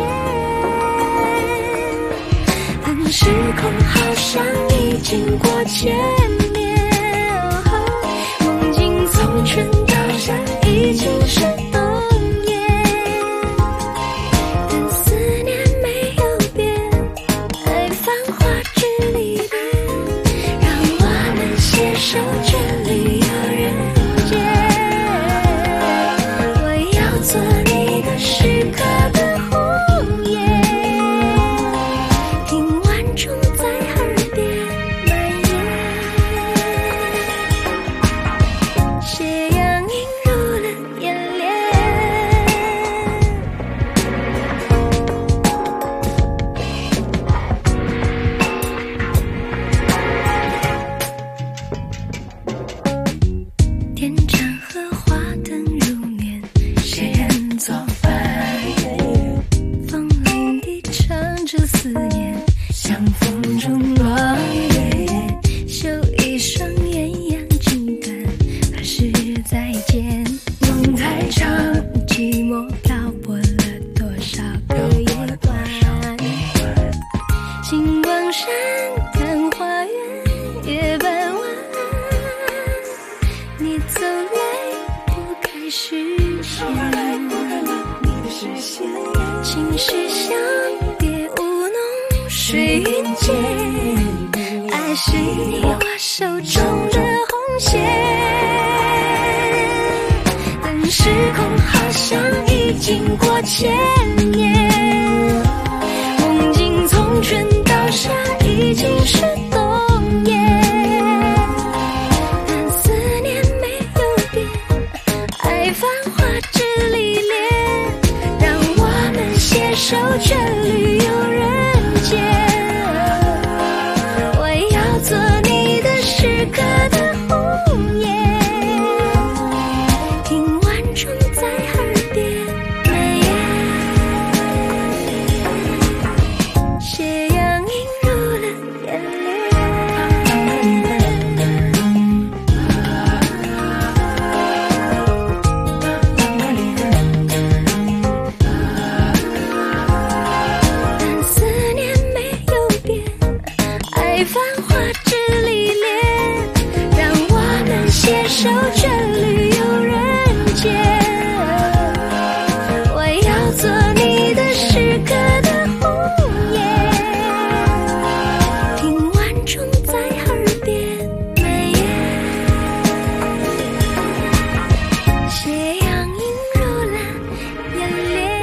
当时空好像已经过千年，梦境从春到夏已经是冬夜，但思念没有变，爱繁华之离别，让我们携手去旅游人间。我要做你的时刻的红叶，听晚钟在耳边蔓延，斜阳映入了眼帘。天长荷花灯入眠，谁人作伴？风铃地唱着思念，像风中落叶。绣一双鸳鸯锦短，何时再见？梦太长，寂寞漂泊了多少个夜晚？星光闪看花园月半弯，你走来拨开视线，情是像蝶舞弄水云间，爱是你我手中的红线。等时空好像已经过千年，梦境从春到夏已经是冬夜，但思念没有变，爱繁华之离别，让我们携手去旅游人间。我要做你的时刻的红叶，听晚钟在耳边蔓延，斜阳映入了眼帘。但思念没有变，爱繁华之离别，让我们携手去旅游人间。我要做你的时刻的红叶，听晚钟在耳边蔓延，斜阳映入了眼帘。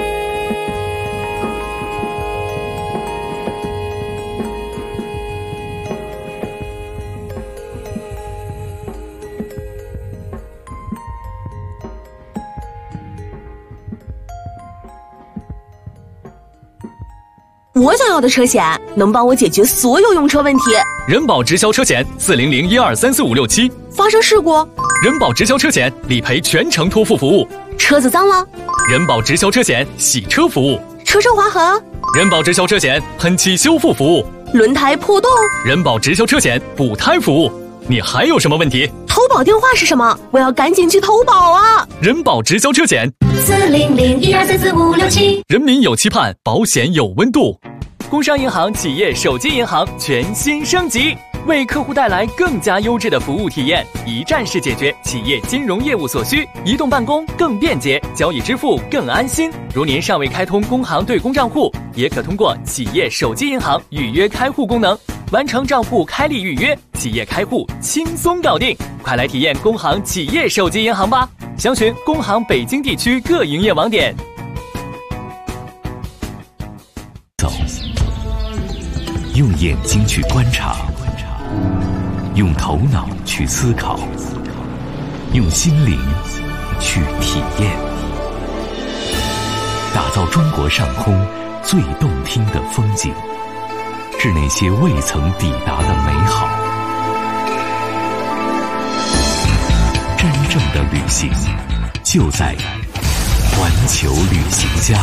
我想要的车险能帮我解决所有用车问题。 人保直销车险40012345667， 发生事故， 人保直销车险理赔全程托付服务。 车子脏了， 人保直销车险洗车服务。 车身划痕， 人保直销车险喷漆修复服务。 轮胎破洞， 人保直销车险补胎服务。你还有什么问题？ 投保电话是什么？我要赶紧去投保啊！ 人保直销车险 40012345667， 人民有期盼，保险有温度。 工商银行企业手机银行全新升级， 为客户带来更加优质的服务体验，一站式解决企业金融业务所需，移动办公更便捷，交易支付更安心。如您尚未开通工行对公账户，也可通过企业手机银行预约开户功能，完成账户开立预约，企业开户轻松搞定。快来体验工行企业手机银行吧！详询工行北京地区各营业网点。 走，用眼睛去观察，用头脑去思考，用心灵去体验，打造中国上空最动听的风景，是那些未曾抵达的美好。真正的旅行就在环球旅行家。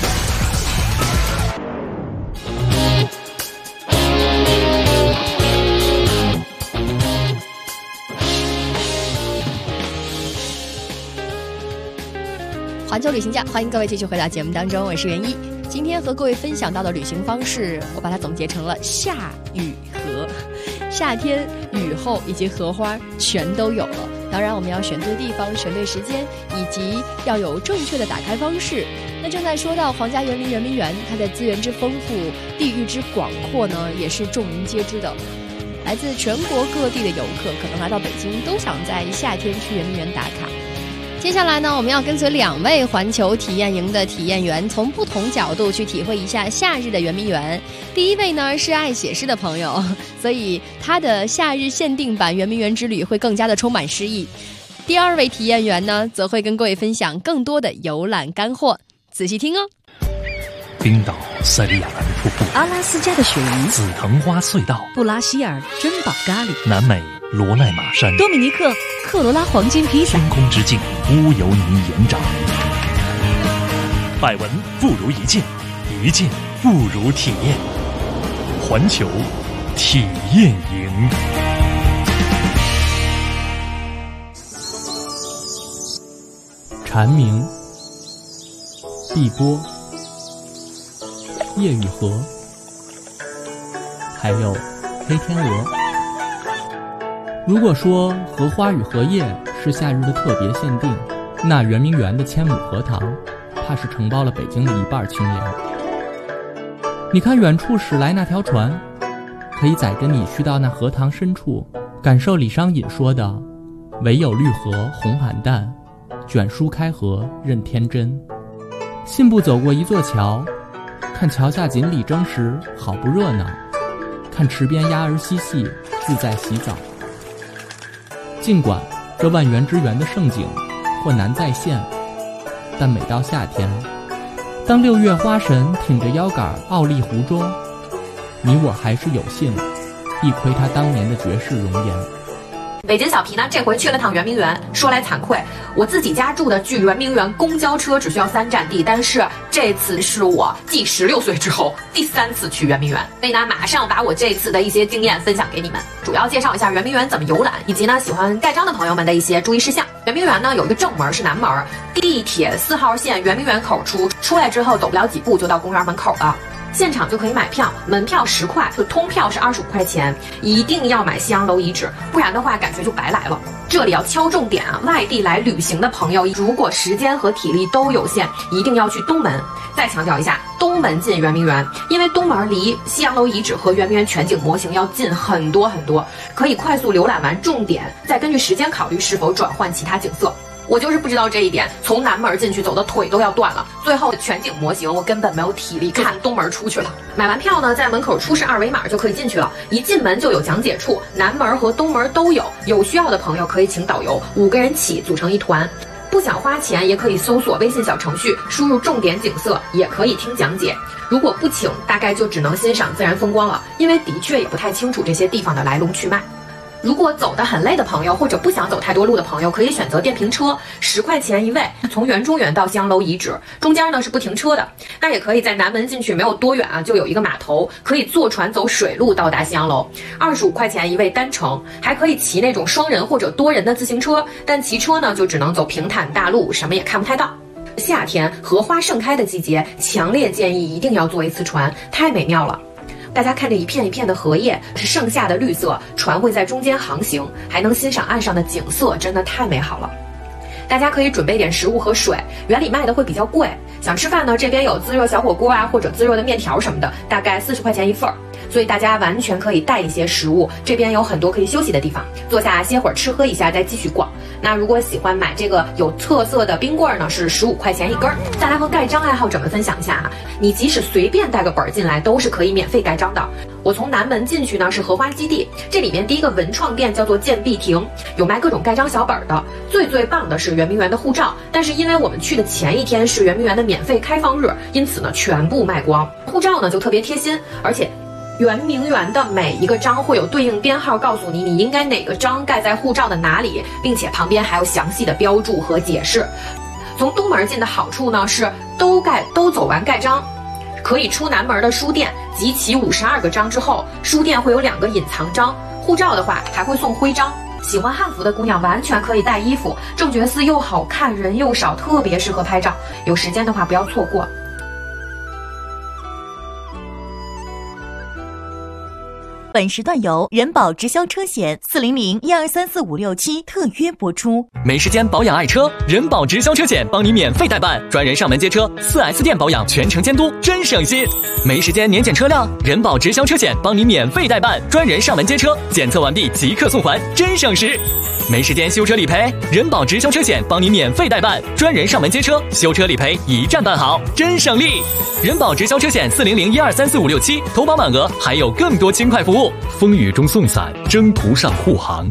环球旅行家，欢迎各位继续回到节目当中，我是袁一。今天和各位分享到的旅行方式，我把它总结成了夏雨荷。夏天、雨后以及荷花全都有了。当然，我们要选对地方、选对时间，以及要有正确的打开方式。那正在说到皇家园林圆明园，它的资源之丰富、地域之广阔呢，也是众人皆知的。来自全国各地的游客可能来到北京，都想在夏天去圆明园打卡。接下来呢，我们要跟随2位环球体验营的体验员，从不同角度去体会一下夏日的圆明园。第一位呢是爱写诗的朋友，所以他的夏日限定版圆明园之旅会更加的充满诗意。第2位体验员呢，则会跟各位分享更多的游览干货，仔细听哦。 冰岛塞里亚兰瀑布， 阿拉斯加的雪梨， 紫藤花隧道， 布拉希尔珍宝咖喱， 南美罗奈马山， 多米尼克克罗拉黄金披萨， 天空之镜乌尤尼盐沼。百闻不如一见，一见不如体验。环球体验营。 蝉鸣、碧波、夜雨荷，还有黑天鹅。如果说荷花与荷叶是夏日的特别限定，那圆明园的千亩荷塘怕是承包了北京的一半清凉。你看远处驶来那条船，可以载着你去到那荷塘深处，感受李商隐说的唯有绿荷红菡萏，卷舒开合任天真。信步走过一座桥，看桥下锦鲤争食好不热闹，看池边鸭儿嬉戏自在洗澡。尽管这万园之园的盛景或难再现，但每到夏天，当6月花神挺着腰杆傲立湖中，你我还是有幸一窥他当年的绝世容颜。 北京小皮呢，这回去了趟圆明园，说来惭愧，我自己家住的距圆明园公交车只需要3站地，但是这次是我继16岁之后第3次去圆明园，所以呢，马上把我这次的一些经验分享给你们，主要介绍一下圆明园怎么游览，以及呢喜欢盖章的朋友们的一些注意事项。圆明园呢有一个正门是南门，地铁4号线圆明园口出来之后走不了几步就到公园门口了。现场就可以买票，门票10块，就通票是25块钱，一定要买西洋楼遗址，不然的话感觉就白来了。这里要敲重点啊，外地来旅行的朋友，如果时间和体力都有限，一定要去东门。再强调一下，东门进圆明园，因为东门离西洋楼遗址和圆明园全景模型要近很多很多，可以快速浏览完重点，再根据时间考虑是否转换其他景色。我就是不知道这一点，从南门进去走的腿都要断了，最后全景模型我根本没有体力看，东门出去了。买完票呢，在门口出示2维码就可以进去了，一进门就有讲解处，南门和东门都有，有需要的朋友可以请导游，5个人起组成一团。不想花钱也可以搜索微信小程序，输入重点景色，也可以听讲解。如果不请，大概就只能欣赏自然风光了，因为的确也不太清楚这些地方的来龙去脉。如果走得很累的朋友，或者不想走太多路的朋友，可以选择电瓶车，10块钱一位，从园中园到西洋楼遗址，中间呢是不停车的。那也可以在南门进去，没有多远啊，就有一个码头，可以坐船走水路到达西洋楼，25块钱一位单程，还可以骑那种双人或者多人的自行车，但骑车呢就只能走平坦大路，什么也看不太到。夏天荷花盛开的季节，强烈建议一定要坐一次船，太美妙了。 大家看这一片一片的荷叶，是盛夏的绿色，船会在中间航行，还能欣赏岸上的景色，真的太美好了。大家可以准备点食物和水，园里卖的会比较贵。想吃饭呢，这边有自热小火锅啊，或者自热的面条什么的，大概40块钱一份儿。所以大家完全可以带一些食物，这边有很多可以休息的地方，坐下歇会儿吃喝一下，再继续逛。那如果喜欢买这个有特色的冰棍呢，是15块钱一根儿。再来和盖章爱好者们分享一下啊，你即使随便带个本儿进来，都是可以免费盖章的。我从南门进去呢是荷花基地，这里面第一个文创店叫做建碧亭，有卖各种盖章小本的。最棒的是圆明园的护照，但是因为我们去的前一天是圆明园的免费开放日，因此呢全部卖光。护照呢就特别贴心，而且圆明园的每一个章会有对应编号，告诉你你应该哪个章盖在护照的哪里，并且旁边还有详细的标注和解释。从东门进的好处呢是都走完盖章，可以出南门的书店，集齐52个章之后，书店会有2个隐藏章，护照的话还会送徽章。喜欢汉服的姑娘完全可以带衣服，正觉寺又好看，人又少，特别适合拍照，有时间的话不要错过。 本时段由人保直销车险400-1234567特约播出。 没时间保养爱车，人保直销车险帮你免费代办，专人上门接车，4S 店保养全程监督，真省心。没时间年检车辆，人保直销车险帮你免费代办，专人上门接车，检测完毕即刻送还，真省时。没时间修车理赔，人保直销车险帮你免费代办，专人上门接车，修车理赔一站办好，真省力。人保直销车险400-1234567，投保满额还有更多轻快服务。风雨中送伞，征途上护航。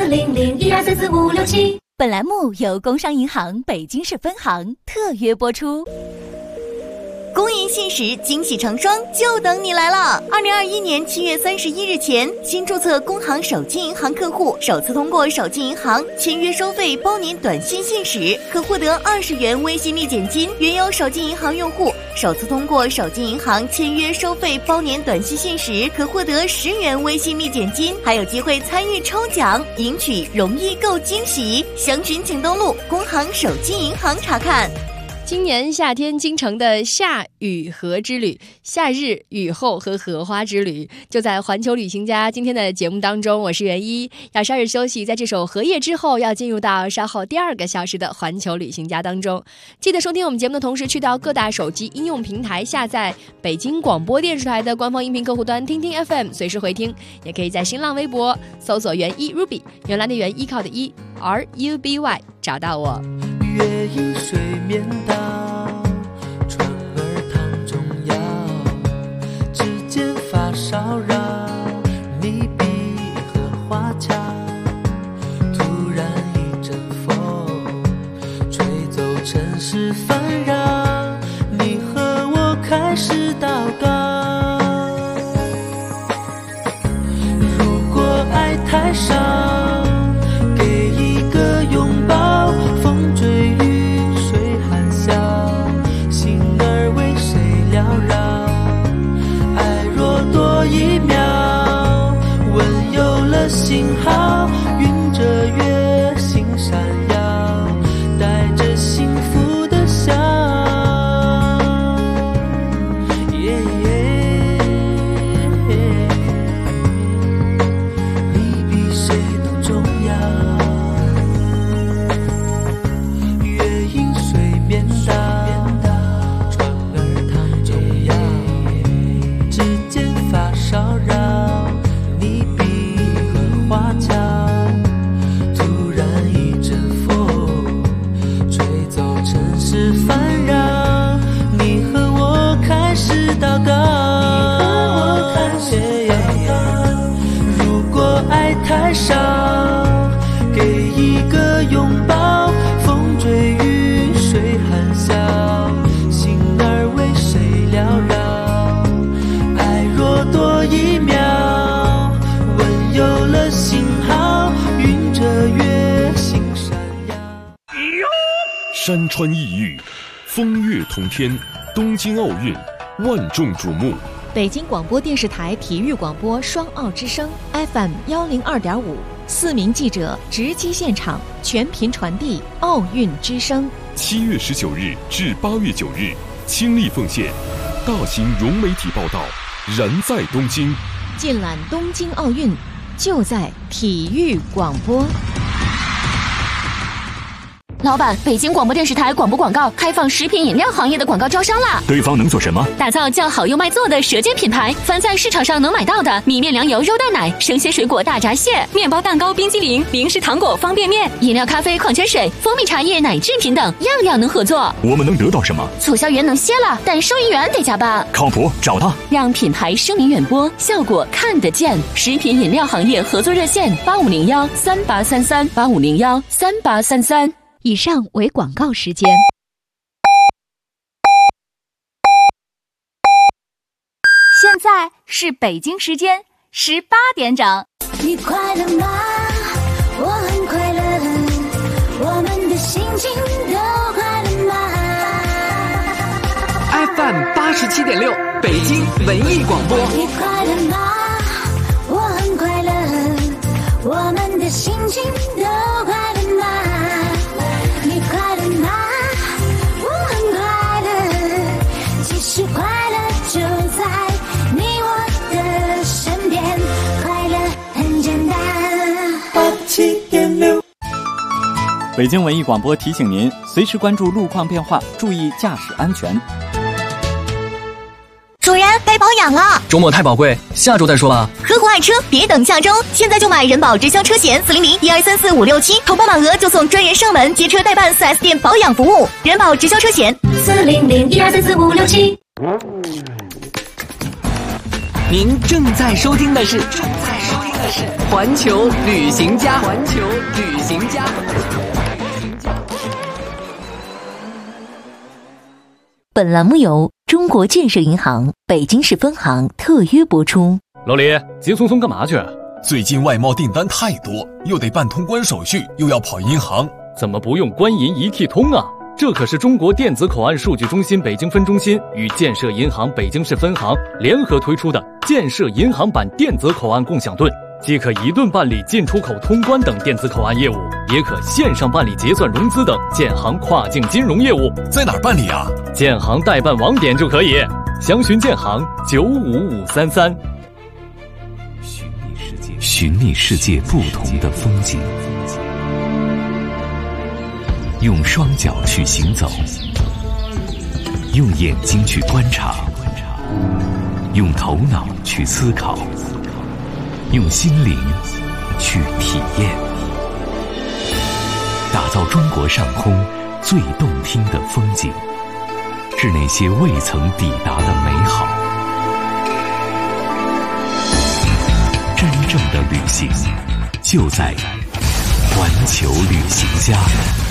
400-1234567。 本栏目由工商银行北京市分行特约播出。 公银信实，惊喜成双，就等你来了！2021年7月31日前，新注册工行手机银行客户首次通过手机银行签约收费包年短信信使，可获得20元微信立减金；原有手机银行用户首次通过手机银行签约收费包年短信信使，可获得10元微信立减金，还有机会参与抽奖，赢取容易购惊喜。详询请登录工行手机银行查看。 今年夏天京城的夏雨荷之旅，夏日雨后和荷花之旅，就在环球旅行家今天的节目当中。我是袁一，要稍事休息，在这首荷叶之后，要进入到稍后第2个小时的环球旅行家当中。记得收听我们节目的同时，去到各大手机应用平台下载北京广播电视台的官方音频客户端听听 FM， 随时回听。也可以在新浪微博搜索袁一 Ruby， 原来的袁依靠的依 RUBY 找到我。 月影水面倒，船儿塘中摇，指尖发梢绕，你比荷花俏。突然一阵风，吹走尘世纷扰，你和我开始祷告。如果爱太少，给一个拥抱，风追雨水含笑，心儿为谁缭绕？爱若多一秒，吻有了信号，晕着月，心闪耀，带着幸福的笑。你比谁都重要。太少，给一个拥抱，风追雨水含笑，心儿为谁缭绕？爱若多一秒，吻有了信号，晕着月，心闪耀。 山川异域，风月同天，东京奥运万众瞩目。 北京广播电视台体育广播双奥之声 FM 102.5，四名记者直击现场，全频传递奥运之声。 7月19日至8月9日，倾力奉献，大型融媒体报道， 人在东京， 尽览东京奥运，就在体育广播。 老板，北京广播电视台广播广告开放食品饮料行业的广告招商啦！ 对方能做什么？ 打造叫好又卖座的舌尖品牌，凡在市场上能买到的米面粮油肉蛋奶、生鲜水果大闸蟹、面包蛋糕、冰激凌、零食糖果、方便面、饮料、咖啡、矿泉水、蜂蜜茶叶、奶制品等，样样能合作。 我们能得到什么？ 促销员能歇了，但收银员得加班。 靠谱，找他， 让品牌声名远播，效果看得见。食品饮料行业合作热线8501-3833，8501-3833。 以上为广告时间。 现在是北京时间18点整。 你快乐吗？我很快乐，我们的心情都快乐吗 ？FM 87.6，北京文艺广播。 你快乐吗？我很快乐，我们的心情都快乐吗？你快乐吗？我很快乐，其实快乐就在你我的身边，快乐很简单。87.6， 北京文艺广播提醒您，随时关注路况变化，注意驾驶安全。 主人，该保养了。 周末太宝贵，下周再说吧。 合伙爱车，别等下周，现在就买人保直销车险400-1234-567，投保满额就送专人上门接车代办 4S 店保养服务。人保直销车险400-1234-567。 您正在收听的是环球旅行家。环球旅行家。 本栏目由中国建设银行北京市分行特约播出。 老李，急匆匆干嘛去？ 最近外贸订单太多，又得办通关手续，又要跑银行， 怎么不用官银一体通啊？这可是中国电子口岸数据中心北京分中心与建设银行北京市分行联合推出的建设银行版电子口岸共享盾，既可一盾办理进出口通关等电子口岸业务，也可线上办理结算融资等建行跨境金融业务。 在哪儿办理啊？ 建行代办网点就可以，详询建行95533。 寻觅世界不同的风景，用双脚去行走，用眼睛去观察，用头脑去思考，用心灵去体验，打造中国上空最动听的风景，是那些未曾抵达的美好。真正的旅行就在环球旅行家。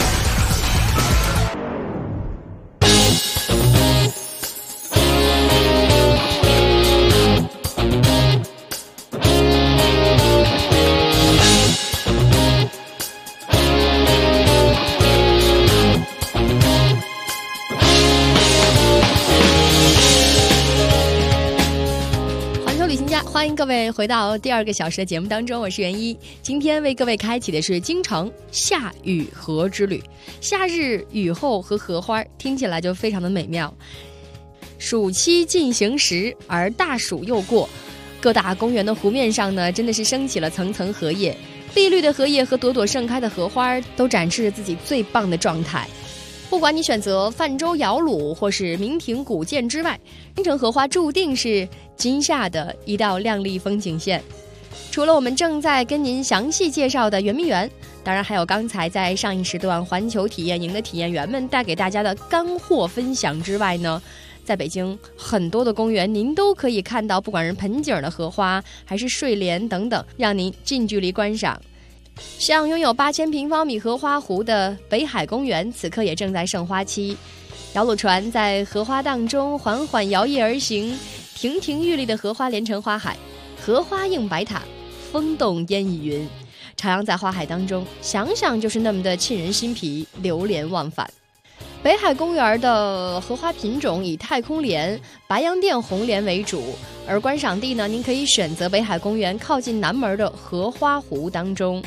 欢迎各位回到第2个小时的节目当中，我是袁一。今天为各位开启的是京城夏雨荷之旅。夏日雨后和荷花听起来就非常的美妙。暑期进行时，而大暑又过，各大公园的湖面上呢，真的是升起了层层荷叶，碧绿的荷叶和朵朵盛开的荷花都展示着自己最棒的状态。不管你选择泛舟摇橹或是名亭古建之外，京城荷花注定是今夏的一道亮丽风景线。除了我们正在跟您详细介绍的圆明园，当然还有刚才在上一时段环球体验营的体验员们带给大家的干货分享之外呢，在北京很多的公园您都可以看到，不管是盆景的荷花还是睡莲等等，让您近距离观赏。像拥有8000平方米荷花湖的北海公园，此刻也正在盛花期。摇橹船在荷花荡中缓缓摇曳而行，亭亭玉立的荷花连成花海，荷花映白塔，风动烟雨云，徜徉在花海当中，想想就是那么的沁人心脾，流连忘返。北海公园的荷花品种以太空莲、白洋淀红莲为主，而观赏地呢，您可以选择北海公园靠近南门的荷花湖当中。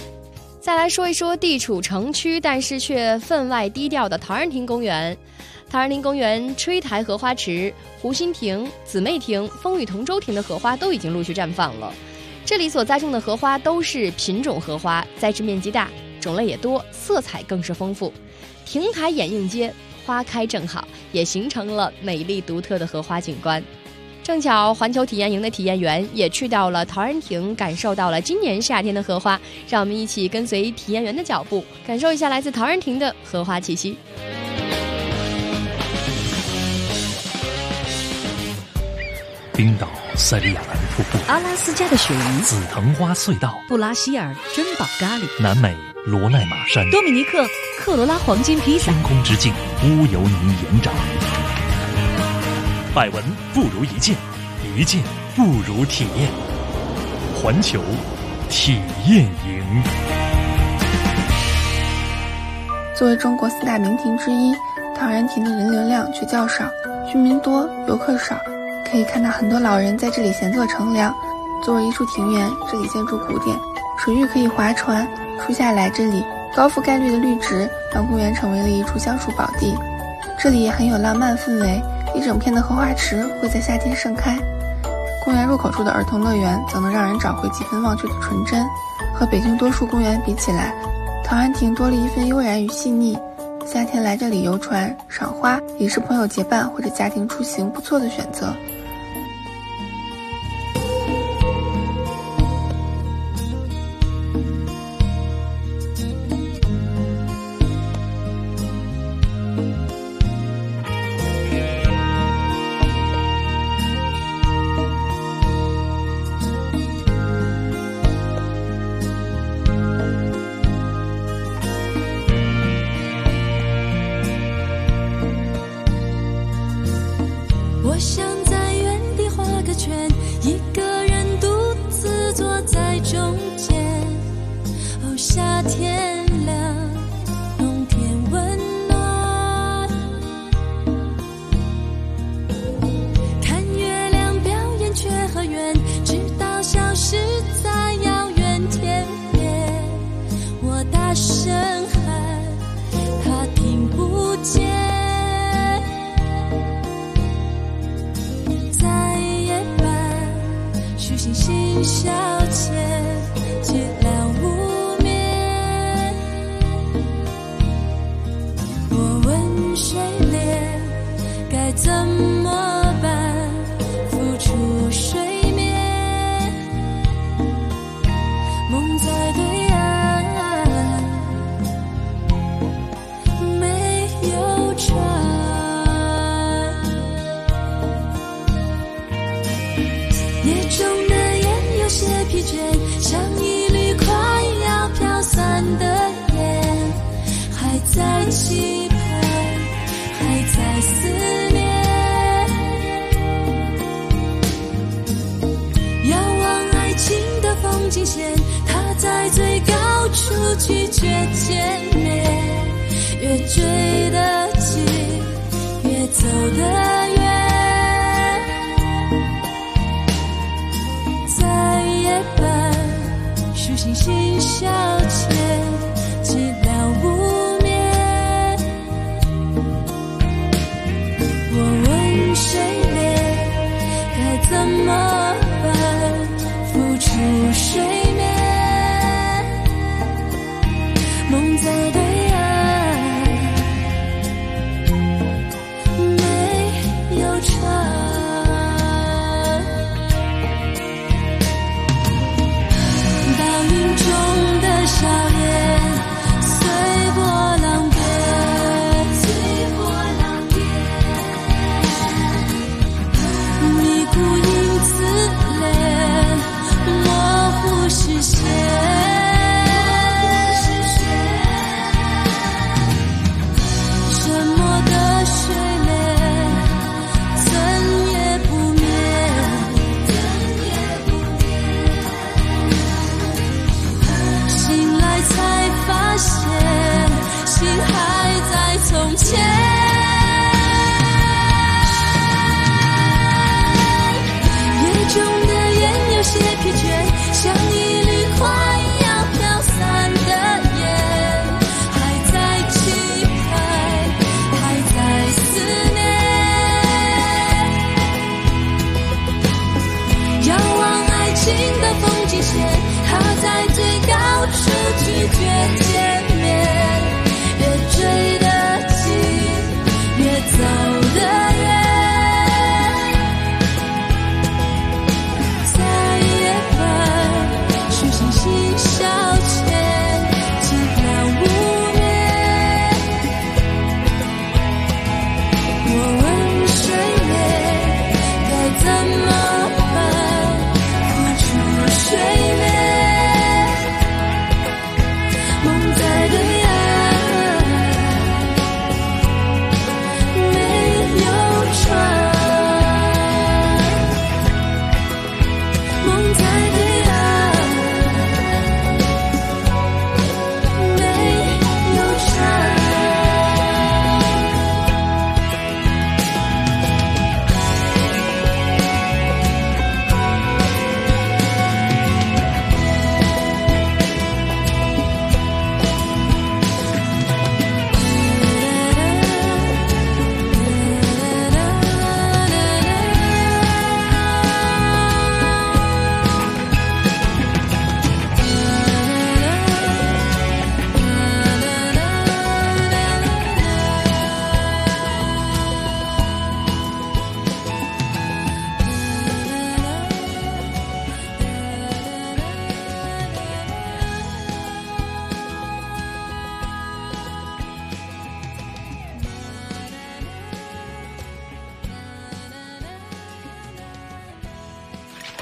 再来说一说地处城区但是却分外低调的陶然亭公园。陶陶然亭公园吹台荷花池、湖心亭、姊妹亭、风雨同舟亭的荷花都已经陆续绽放了。这里所栽种的荷花都是品种荷花，栽植面积大，种类也多，色彩更是丰富。亭台掩映街，花开正好，也形成了美丽独特的荷花景观。正巧环球体验营的体验员也去到了陶然亭，感受到了今年夏天的荷花。让我们一起跟随体验员的脚步，感受一下来自陶然亭的荷花气息。 冰岛塞里亚兰瀑布， 阿拉斯加的雪梨， 紫藤花隧道， 布拉希尔珍宝咖喱， 南美罗奈马山， 多米尼克克罗拉黄金披萨， 天空之镜乌尤尼盐沼。百闻不如一见，一见不如体验。环球体验营。 作为中国4大名亭之一，陶然亭的人流量却较少，居民多，游客少。可以看到很多老人在这里闲坐乘凉。作为一处庭园，这里建筑古典，水域可以划船。初夏来这里，高覆盖率的绿植让公园成为了一处消暑宝地。这里也很有浪漫氛围，一整片的荷花池会在夏天盛开。公园入口处的儿童乐园则能让人找回几分忘却的纯真。和北京多数公园比起来，陶然亭多了一份悠然与细腻。夏天来这里游船、赏花，也是朋友结伴或者家庭出行不错的选择。 我想在原地画个圈，一个人独自坐在中间。哦，夏天凉，冬天温暖。看月亮表演缺和圆，直到消失在遥远天边。我大声喊，他听不见。星星消遣，寂寥无眠。我问水莲，该怎么办？浮出水面，梦在对岸，没有船。夜中有些疲倦，像一缕快要飘散的烟，还在期盼，还在思念。遥望爱情的风景线，它在最高处拒绝歼灭。越追得紧，越走得远。星星消遣，寂寥无眠。我问水莲，该怎么办？浮出水面，梦在对岸，没有船。云中的笑颜，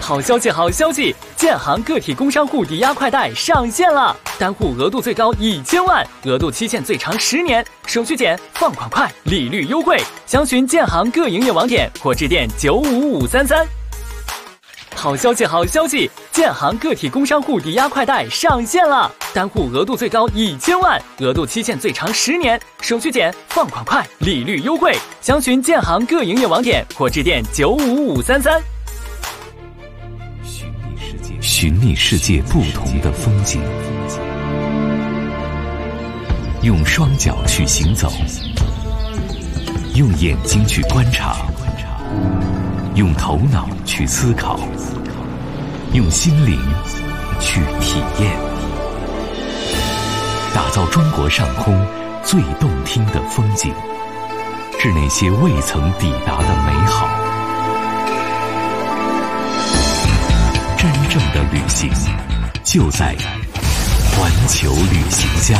好消息，好消息！建行个体工商户抵押快贷上线了，单户额度最高1000万，额度期限最长10年，手续简，放款快，利率优惠。详询建行各营业网点或致电95533。好消息，好消息！建行个体工商户抵押快贷上线了，单户额度最高1000万，额度期限最长10年，手续简，放款快，利率优惠。详询建行各营业网点或致电95533。 寻觅世界不同的风景，用双脚去行走，用眼睛去观察，用头脑去思考，用心灵去体验，打造中国上空最动听的风景，致那些未曾抵达的美好。真正的旅行就在环球旅行家。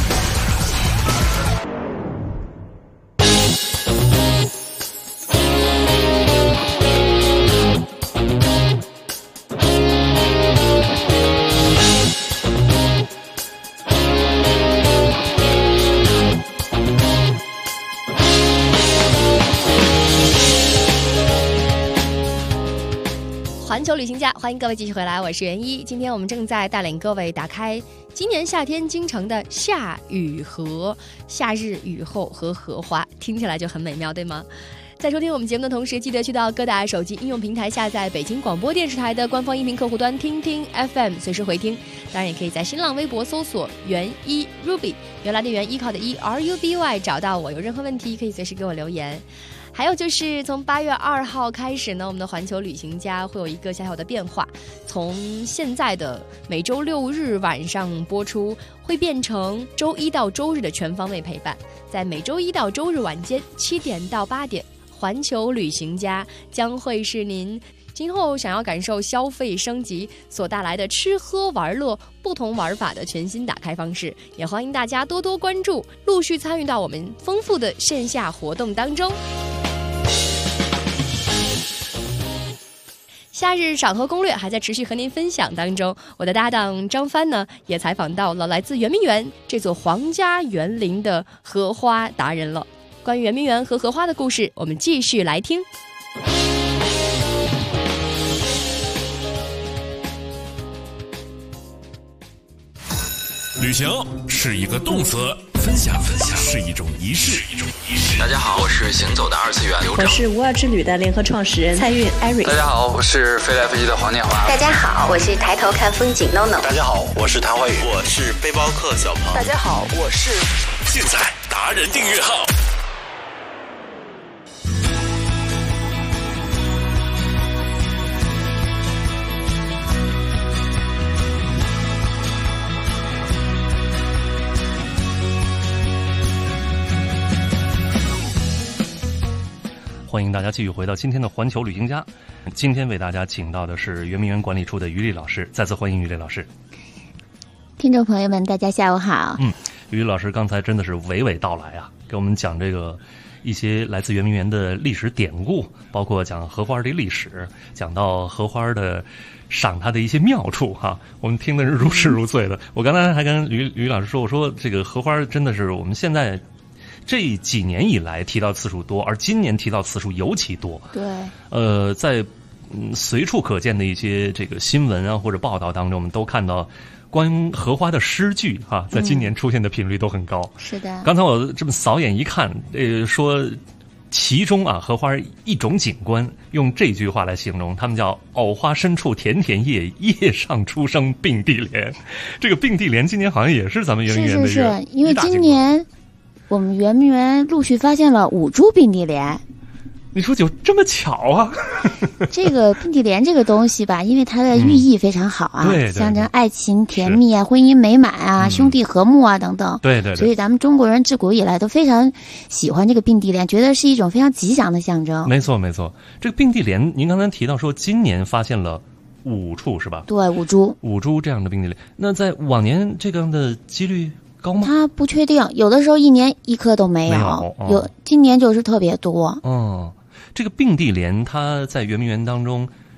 环球旅行家，欢迎各位继续回来，我是袁一。今天我们正在带领各位打开今年夏天京城的夏雨荷，夏日雨后和荷花，听起来就很美妙，对吗？在收听我们节目的同时，记得去到各大手机应用平台下载北京广播电视台的官方音频客户端听听 FM， 随时回听。当然也可以在新浪微博搜索袁一 Ruby， 原来的袁，依靠的依 RUBY 找到我，有任何问题可以随时给我留言。还有就是从8月2号开始呢，我们的环球旅行家会有一个小小的变化，从现在的每周6日晚上播出，会变成周一到周日的全方位陪伴。在每周一到周日晚间7点到8点，环球旅行家将会是您今后想要感受消费升级所带来的吃喝玩乐不同玩法的全新打开方式，也欢迎大家多多关注，陆续参与到我们丰富的线下活动当中。夏日赏荷攻略还在持续和您分享当中，我的搭档张帆呢也采访到了来自圆明园这座皇家园林的荷花达人了。关于圆明园和荷花的故事，我们继续来听。 旅行是一个动词，分享是一种仪式。 大家好，我是行走的二次元刘我是无二之旅的联合创始人蔡韵 Eric。 大家好，我是飞来飞去的黄念华。 大家好，我是抬头看风景 NONO。 大家好，我是谭怀宇。 我是背包客小鹏。 大家好，我是现在达人订阅号。 欢迎大家继续回到今天的环球旅行家。今天为大家请到的是圆明园管理处的于丽老师，再次欢迎于丽老师。 听众朋友们，大家下午好。 于丽老师刚才真的是娓娓道来啊，给我们讲这个一些来自圆明园的历史典故，包括讲荷花的历史，讲到荷花的赏它的一些妙处哈，我们听的是如痴如醉的。我刚才还跟于老师说，我说这个荷花真的是我们现在这几年以来提到次数多，而今年提到次数尤其多。 对， 在随处可见的一些这个新闻啊或者报道当中，我们都看到关于荷花的诗句哈，在今年出现的频率都很高。 是的。 刚才我这么扫眼一看，说其中啊荷花一种景观，用这句话来形容，他们叫藕花深处甜甜叶，叶上初生并蒂莲。这个并蒂莲今年好像也是咱们圆明园的一个大景观。 是因为今年我们圆明园陆续发现了5株并蒂莲。 你说有这么巧啊？ 这个并蒂莲这个东西吧，因为它的寓意非常好啊， 对， 象征爱情甜蜜啊、婚姻美满啊、兄弟和睦啊等等。 对对。 所以咱们中国人自古以来都非常喜欢这个并蒂莲，觉得是一种非常吉祥的象征。 没错没错，这个并蒂莲，您刚才提到说今年发现了5处是吧？ 对，5株 ，5株这样的并蒂莲。那在往年这样的几率高吗？ 它不确定，有的时候1年1颗都没有，有今年就是特别多。 这个并蒂莲它在圆明园当中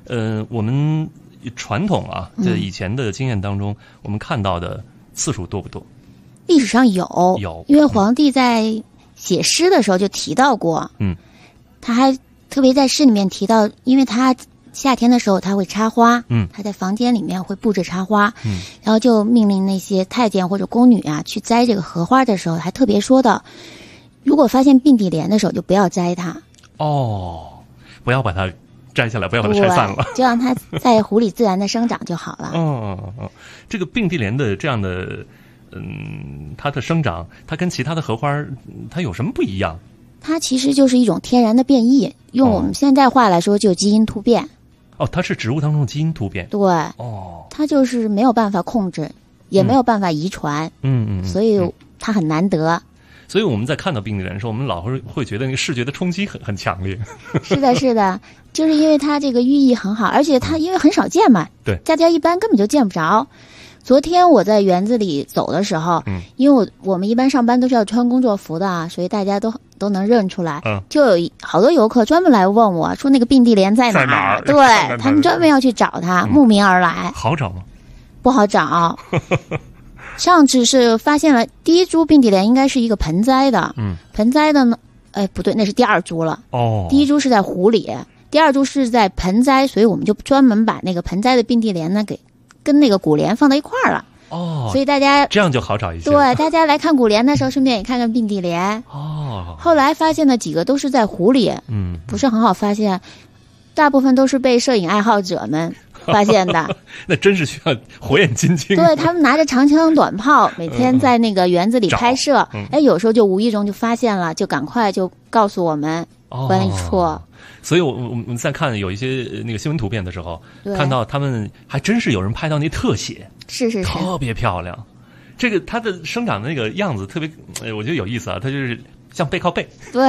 我们传统啊，在以前的经验当中，我们看到的次数多不多？ 历史上有，因为皇帝在写诗的时候就提到过，他还特别在诗里面提到，因为他夏天的时候他会插花，他在房间里面会布置插花，然后就命令那些太监或者宫女啊去摘这个荷花的时候，还特别说到，如果发现并蒂莲的时候就不要摘它， 不要把它摘下来，不要把它拆散了， 就让它在湖里自然的生长就好了。 这个并蒂莲的这样的，它的生长，它跟其他的荷花它有什么不一样？ 它其实就是一种天然的变异，用我们现代话来说，就基因突变。 它是植物当中的基因突变。 对。它就是没有办法控制，也没有办法遗传。所以它很难得。 所以我们在看到并蒂莲的时候，我们老会觉得那个视觉的冲击很强烈。 是的，是的，就是因为它这个寓意很好，而且它因为很少见嘛， 对， 大家一般根本就见不着。昨天我在园子里走的时候，因为我们一般上班都是要穿工作服的啊，所以大家都能认出来。就有好多游客专门来问我说那个并蒂莲在哪儿？对，他们专门要去找它，慕名而来。 好找吗？ 不好找。上次是发现了第一株并蒂莲，应该是一个盆栽的。盆栽的呢，不对，那是第二株了。第一株是在湖里，第二株是在盆栽，所以我们就专门把那个盆栽的并蒂莲呢给跟那个古莲放到一块儿了。所以大家这样就好找一些。 对，大家来看古莲的时候，顺便也看看并蒂莲。后来发现的几个都是在湖里，不是很好发现，大部分都是被摄影爱好者们发现的。 那真是需要火眼金睛。 对，他们拿着长枪短炮，每天在那个园子里拍摄。有时候就无意中就发现了，就赶快就告诉我们管理处。 所以我们在看有一些那个新闻图片的时候，看到他们还真是有人拍到那特写， 是特别漂亮。这个它的生长的那个样子特别，我觉得有意思啊，它就是像背靠背。 对。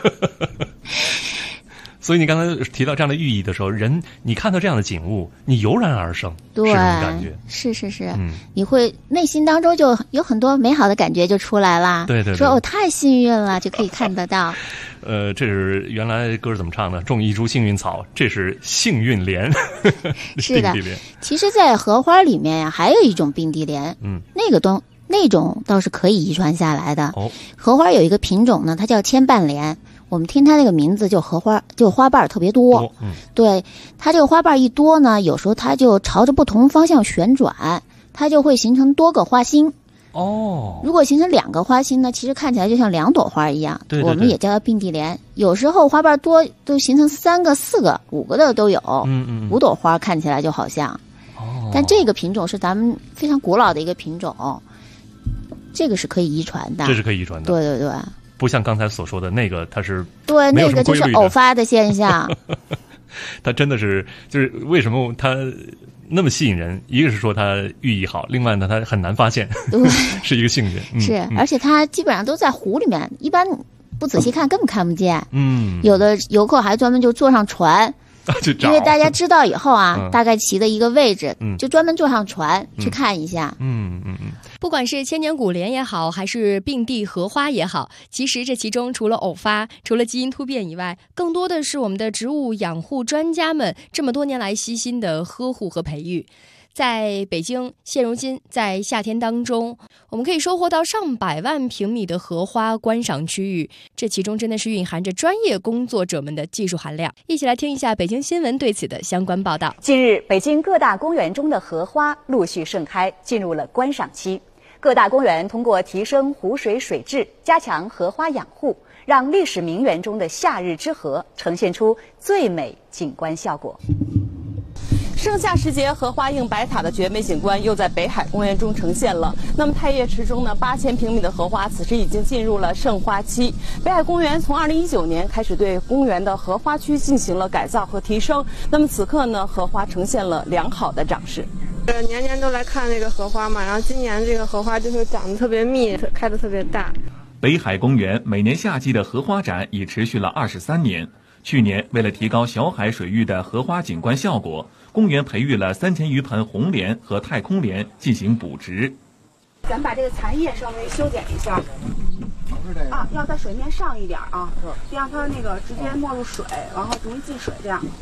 所以你刚才提到这样的寓意的时候，你看到这样的景物，你油然而生， 对， 是这种感觉。 是，你会内心当中就有很多美好的感觉就出来啦。 对， 说太幸运了，就可以看得到。 这是原来歌是怎么唱的？种一株幸运草，这是幸运莲。 是的，其实，在荷花里面呀，还有一种并蒂莲，那种倒是可以遗传下来的。荷花有一个品种呢，它叫千瓣莲。我们听它这个名字，就荷花，就花瓣特别多。对，它这个花瓣一多呢，有时候它就朝着不同方向旋转，它就会形成多个花心。如果形成2个花心呢，其实看起来就像2朵花一样。对，我们也叫它并蒂莲。有时候花瓣多都形成3个、4个、5个的都有。5朵花看起来就好像。但这个品种是咱们非常古老的一个品种，这个是可以遗传的。 这是可以遗传的。 对。 不像刚才所说的那个，它是对，那个就是偶发的现象。 它真的是，就是为什么它那么吸引人？一个是说它寓意好，另外呢，它很难发现，是一个幸运。 是，而且它基本上都在湖里面，一般不仔细看根本看不见。有的游客还专门就坐上船。因为大家知道以后啊，大概齐的一个位置，就专门坐上船去看一下。 不管是千年古莲也好，还是并蒂荷花也好，其实这其中除了偶发，除了基因突变以外，更多的是我们的植物养护专家们这么多年来悉心的呵护和培育。在北京，现如今在夏天当中，我们可以收获到上百万平米的荷花观赏区域，这其中真的是蕴含着专业工作者们的技术含量。一起来听一下北京新闻对此的相关报道。 近日，北京各大公园中的荷花陆续盛开，进入了观赏期。各大公园通过提升湖水水质，加强荷花养护，让历史名园中的夏日之荷呈现出最美景观效果。 盛夏时节，荷花映白塔的绝美景观又在北海公园中呈现了。那么太液池中呢，8000平米的荷花此时已经进入了盛花期。北海公园从2019年开始对公园的荷花区进行了改造和提升。那么此刻呢，荷花呈现了良好的长势。 年年都来看这个荷花嘛，然后今年这个荷花就是长得特别密，开得特别大。 北海公园每年夏季的荷花展已持续了23年。去年，为了提高小海水域的荷花景观效果，公园培育了3000余盆红莲和太空莲进行补植。 咱们把这个残叶稍微修剪一下，啊，要在水面上一点啊，别让它那个直接没入水，然后容易进水这样。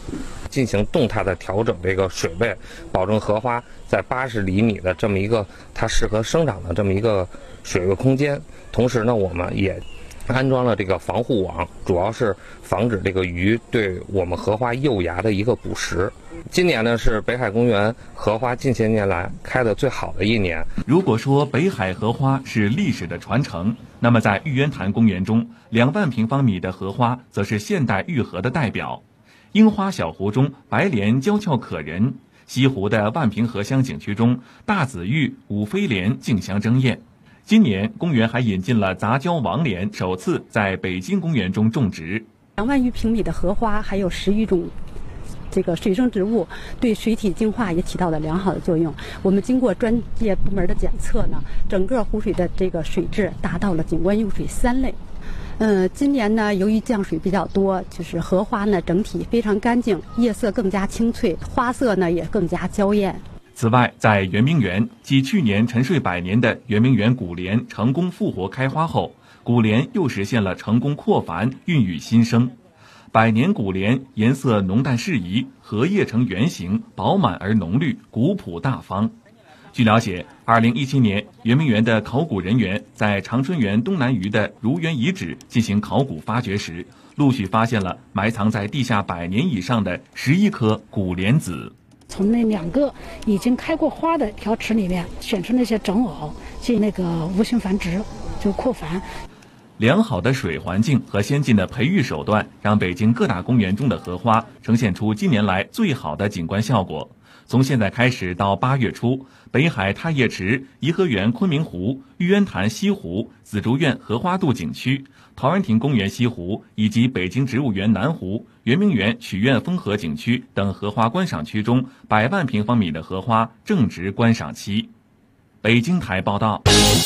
进行动态的调整这个水位，保证荷花在80厘米的这么一个它适合生长的这么一个水位空间。同时呢，我们也安装了这个防护网，主要是防止这个鱼对我们荷花幼芽的一个捕食。今年呢是北海公园荷花近些年来开的最好的一年。 如果说北海荷花是历史的传承，那么在玉渊潭公园中，2万平方米的荷花则是现代玉荷的代表。樱花小湖中白莲娇俏可人，西湖的万平荷香景区中大紫玉、五飞莲竞相争艳。今年公园还引进了杂交王莲，首次在北京公园中种植。 2万余平米的荷花，还有10余种这个水生植物，对水体净化也起到了良好的作用。我们经过专业部门的检测呢，整个湖水的这个水质达到了景观用水3类。今年呢，由于降水比较多，就是荷花呢整体非常干净，叶色更加清脆，花色呢也更加娇艳。 此外，在圆明园，继去年沉睡100年的圆明园古莲成功复活开花后，古莲又实现了成功扩繁，孕育新生。百年古莲颜色浓淡适宜，荷叶呈圆形，饱满而浓绿，古朴大方。据了解，2017年圆明园的考古人员在长春园东南隅的如园遗址进行考古发掘时，陆续发现了埋藏在地下100年以上的11颗古莲子。 从那2个已经开过花的条池里面选出那些种藕，进那个无性繁殖，就扩繁。 良好的水环境和先进的培育手段，让北京各大公园中的荷花呈现出近年来最好的景观效果。从现在开始到8月初，北海太液池、颐和园昆明湖、玉渊潭西湖、紫竹院荷花渡景区、陶然亭公园西湖以及北京植物园南湖、圆明园曲苑风荷景区等荷花观赏区中100万平方米的荷花正值观赏期。北京台报道。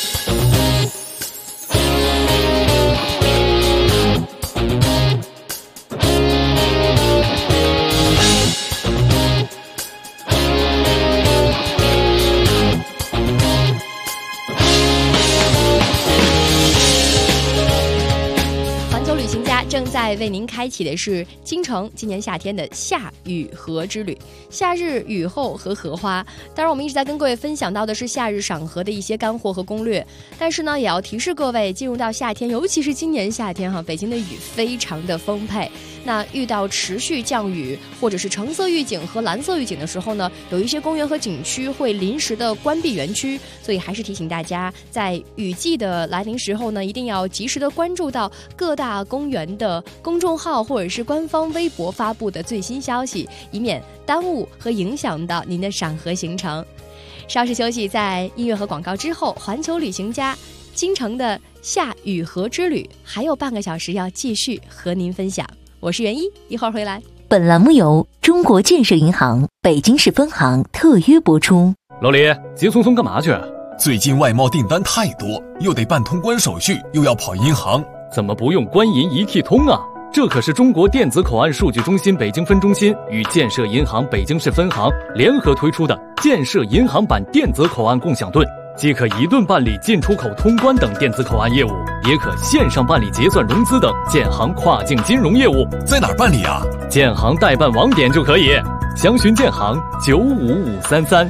正在为您开启的是京城今年夏天的夏雨荷之旅。夏日雨后和荷花，当然我们一直在跟各位分享到的是夏日赏荷的一些干货和攻略，但是呢也要提示各位，进入到夏天，尤其是今年夏天北京的雨非常的丰沛。那遇到持续降雨或者是橙色预警和蓝色预警的时候呢，有一些公园和景区会临时的关闭园区，所以还是提醒大家，在雨季的来临时候呢，一定要及时的关注到各大公园的公众号或者是官方微博发布的最新消息，以免耽误和影响到您的赏荷行程。稍事休息，在音乐和广告之后，环球旅行家京城的夏雨荷之旅还有半个小时要继续和您分享。我是袁一，一会儿回来。 本栏目由中国建设银行北京市分行特约播出。 老李，急匆匆干嘛去？ 最近外贸订单太多，又得办通关手续，又要跑银行， 怎么不用官银一体通啊？这可是中国电子口岸数据中心北京分中心与建设银行北京市分行联合推出的建设银行版电子口岸共享盾，既可一盾办理进出口通关等电子口岸业务，也可线上办理结算融资等建行跨境金融业务。 在哪儿办理啊？ 建行代办网点就可以，详询建行95533。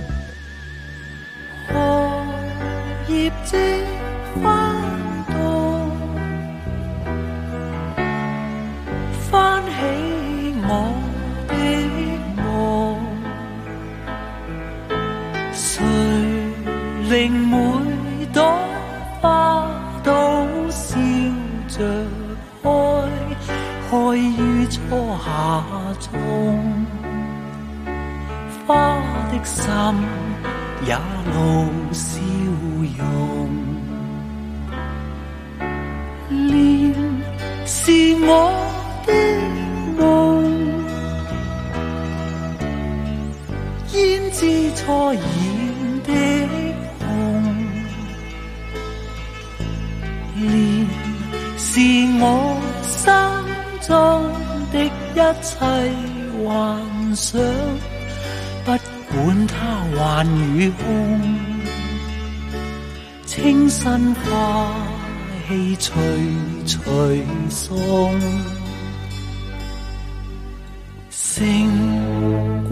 葉即翻動，翻起我的夢，誰令每朵花都笑着開，開於初夏中，花的心也露笑容，蓮是我的夢，胭脂初染的紅，蓮是我心中的一切幻想，不管它幻與空，清新花氣隨隨送，成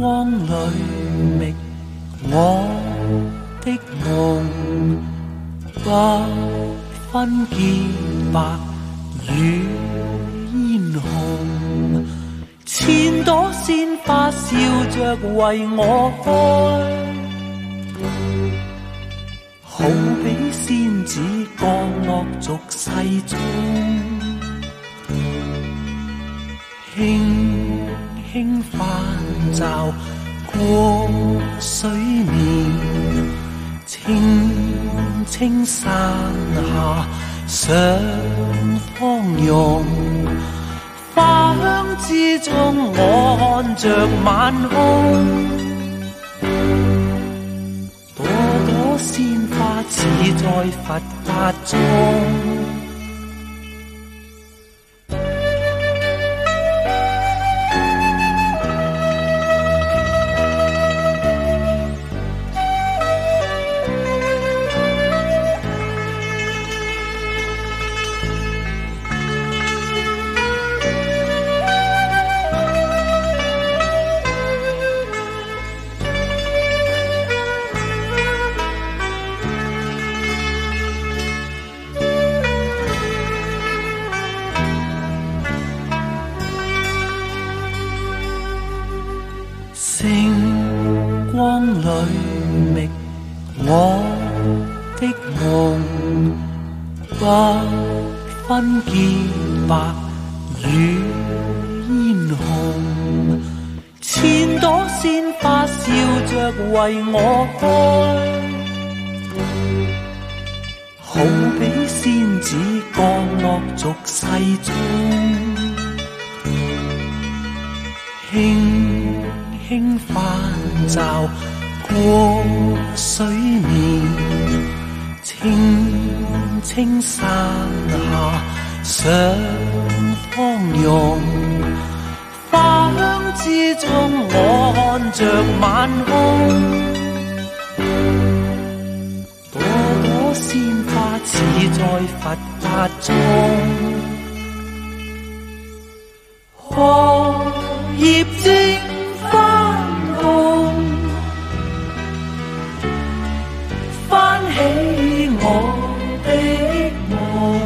光里觅我的夢，不分潔白與煙紅，千朵鮮花笑着為我開，好比仙子降落俗世中，輕輕泛照過水面，清清山下上芳容，花香之中我看着晚空，朵朵鮮花似在佛法中。星光里觅我的夢，不分潔白與煙紅，千朵鮮花笑着為我開，好比仙子降落俗世中，輕輕泛照過水面，清清山下上芳容，花香之中我看着晚空，朵朵鮮花似在佛法中，荷葉正翻動，翻起我的夢。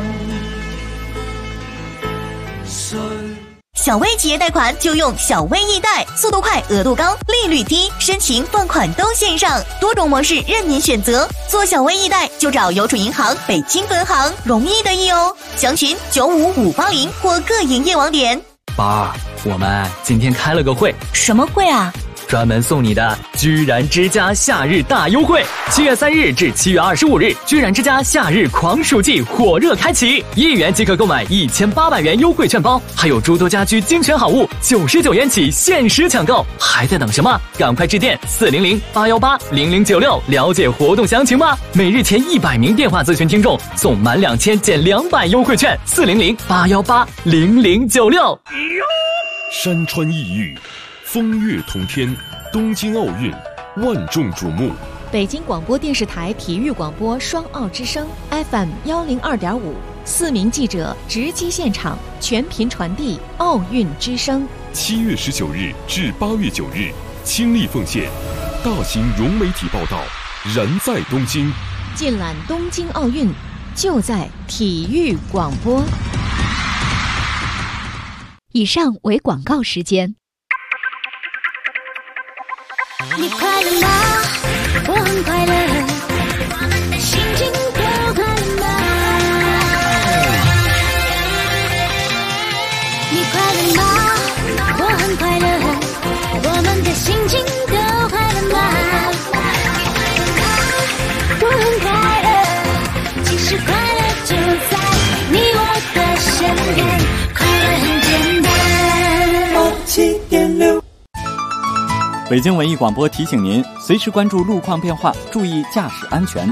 小微企业贷款就用小微易贷，速度快，额度高，利率低，申请放款都线上，多种模式任您选择。做小微易贷就找邮储银行北京分行，容易得易哦。详询95580或各营业网点。 宝儿，我们今天开了个会。 什么会啊？ 专门送你的居然之家夏日大优惠，7月3日至7月25日，居然之家夏日狂暑季火热开启，1元即可购买1800元优惠券包，还有诸多家居精选好物，99元起限时抢购，还在等什么？赶快致电400-818-0096了解活动详情吧！每日前100名电话咨询听众送满2000减200优惠券，400-818-0096。 山川异域，风月同天，东京奥运万众瞩目。 北京广播电视台体育广播双奥之声 FM 102.5，四名记者直击现场，全频传递奥运之声。 7月19日至8月9日，倾力奉献，大型融媒体报道，燃在东京， 尽览东京奥运，就在体育广播。以上为广告时间。 你快乐吗？我很快乐，我们的心情都快乐吗？你快乐吗？我很快乐，我们的心情都快乐吗？我很快乐，其实快乐就在你我的身边，快乐很简单。7.6 北京文艺广播提醒您，随时关注路况变化，注意驾驶安全。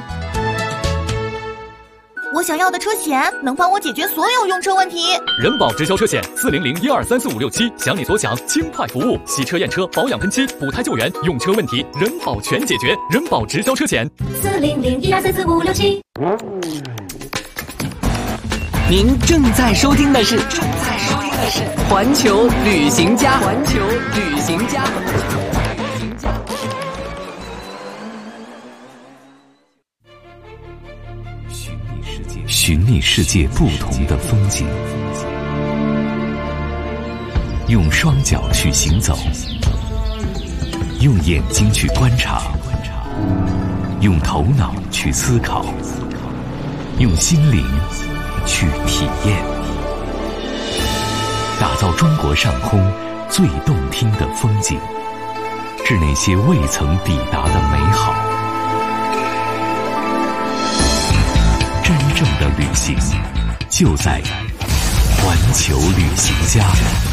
我想要的车险能帮我解决所有用车问题。 人保直销车险400-1234567，想你所想，轻快服务，洗车验车、保养喷漆、补胎救援，用车问题人保全解决。人保直销车险 400-1234567。 您正在收听的是环球旅行家。 寻觅世界不同的风景，用双脚去行走，用眼睛去观察，用头脑去思考，用心灵去体验，打造中国上空最动听的风景，是那些未曾抵达的美好。真正的旅行就在环球旅行家。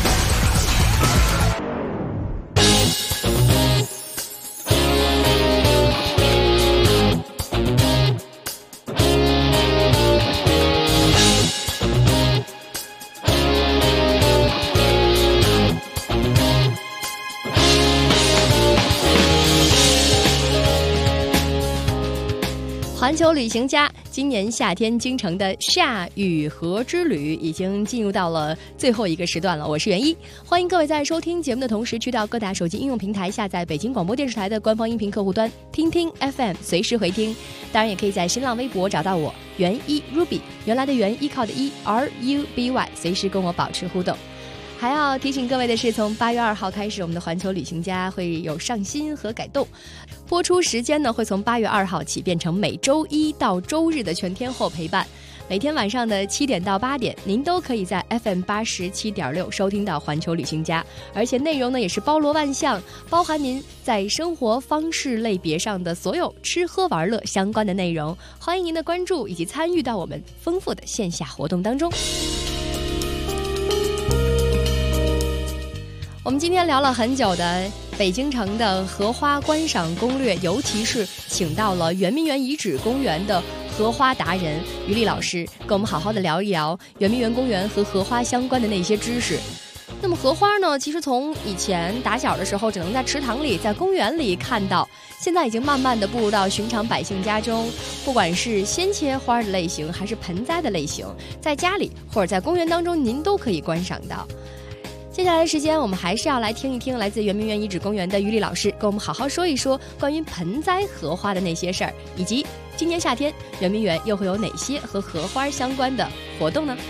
环球旅行家，今年夏天京城的夏雨荷之旅已经进入到了最后一个时段了。我是袁一，欢迎各位在收听节目的同时，去到各大手机应用平台下载北京广播电视台的官方音频客户端，听听 FM， 随时回听。当然，也可以在新浪微博找到我袁一 Ruby， 原来的袁，依靠的依 RUBY， 随时跟我保持互动。还要提醒各位的是，从8月2号开始，我们的环球旅行家会有上新和改动，播出时间呢会从8月2号起变成每周一到周日的全天候陪伴，每天晚上的7点到8点，您都可以在 FM 87.6收听到环球旅行家，而且内容呢也是包罗万象，包含您在生活方式类别上的所有吃喝玩乐相关的内容，欢迎您的关注以及参与到我们丰富的线下活动当中。我们今天聊了很久的北京城的荷花观赏攻略，尤其是请到了圆明园遗址公园的荷花达人于丽老师，跟我们好好的聊一聊圆明园公园和荷花相关的那些知识。那么荷花呢，其实从以前打小的时候只能在池塘里、在公园里看到，现在已经慢慢的步入到寻常百姓家中，不管是鲜切花的类型还是盆栽的类型，在家里或者在公园当中您都可以观赏到。接下来的时间，我们还是要来听一听来自圆明园遗址公园的于丽老师跟我们好好说一说关于盆栽荷花的那些事儿，以及今年夏天圆明园又会有哪些和荷花相关的活动呢？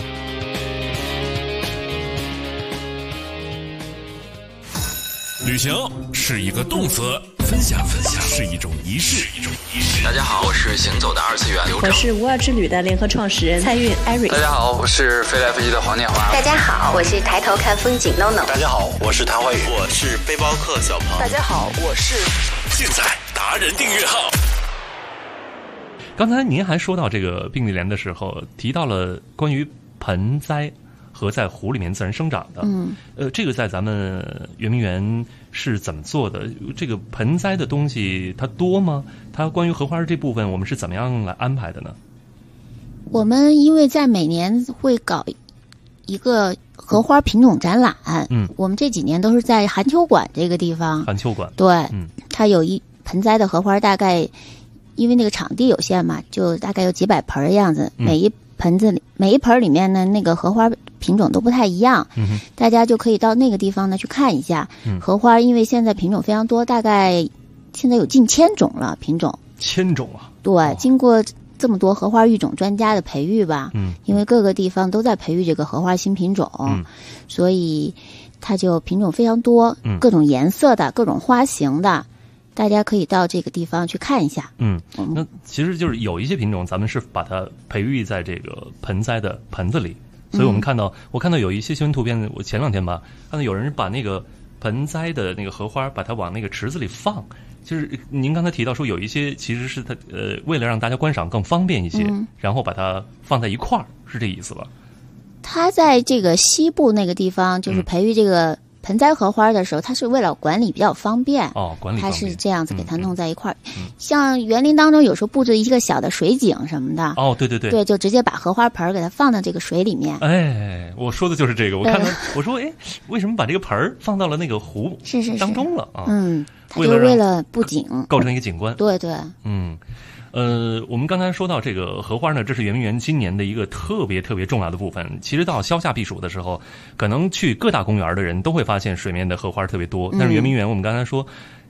旅行是一个动词，分享是一种仪式。 大家好，我是行走的二次元刘正。 我是无二之旅的联合创始人蔡运 Eric。 大家好，我是飞来飞去的黄念华。 大家好，我是抬头看风景 NONO。 大家好，我是谭怀宇。 我是背包客小鹏。 大家好，我是。 现在达人订阅号。 刚才您还说到这个并蒂莲的时候，提到了关于盆栽和在湖里面自然生长的，这个在咱们圆明园是怎么做的？这个盆栽的东西它多吗？它关于荷花这部分我们是怎么样来安排的呢？ 我们因为在每年会搞一个荷花品种展览，我们这几年都是在寒秋馆这个地方。寒秋馆， 对，它有一盆栽的荷花，大概因为那个场地有限嘛，就大概有几百盆的样子，每一盆里面呢，那个荷花品种都不太一样，大家就可以到那个地方呢去看一下。荷花因为现在品种非常多，大概现在有近1000种了品种。 1000种啊！ 对，经过这么多荷花育种专家的培育吧，因为各个地方都在培育这个荷花新品种，所以它就品种非常多，各种颜色的，各种花型的。大家可以到这个地方去看一下。 那其实就是有一些品种，咱们是把它培育在这个盆栽的盆子里，所以我看到有一些新闻图片，我前2天吧看到有人把那个盆栽的那个荷花，把它往那个池子里放。就是您刚才提到说有一些其实是它为了让大家观赏更方便一些，然后把它放在一块儿，是这意思吧？ 它在这个西部那个地方，就是培育这个盆栽荷花的时候，它是为了管理比较方便， 管理方便， 它是这样子给它弄在一块儿。像园林当中有时候布置一个小的水井什么的，对，就直接把荷花盆给它放到这个水里面。 哎，我说的就是这个。我看到我说，为什么把这个盆放到了那个湖当中了啊？ 它就为了布景， 构成一个景观。 对， 我们刚才说到这个荷花呢，这是圆明园今年的一个特别特别重要的部分。其实到消夏避暑的时候，可能去各大公园的人都会发现水面的荷花特别多，但是圆明园我们刚才说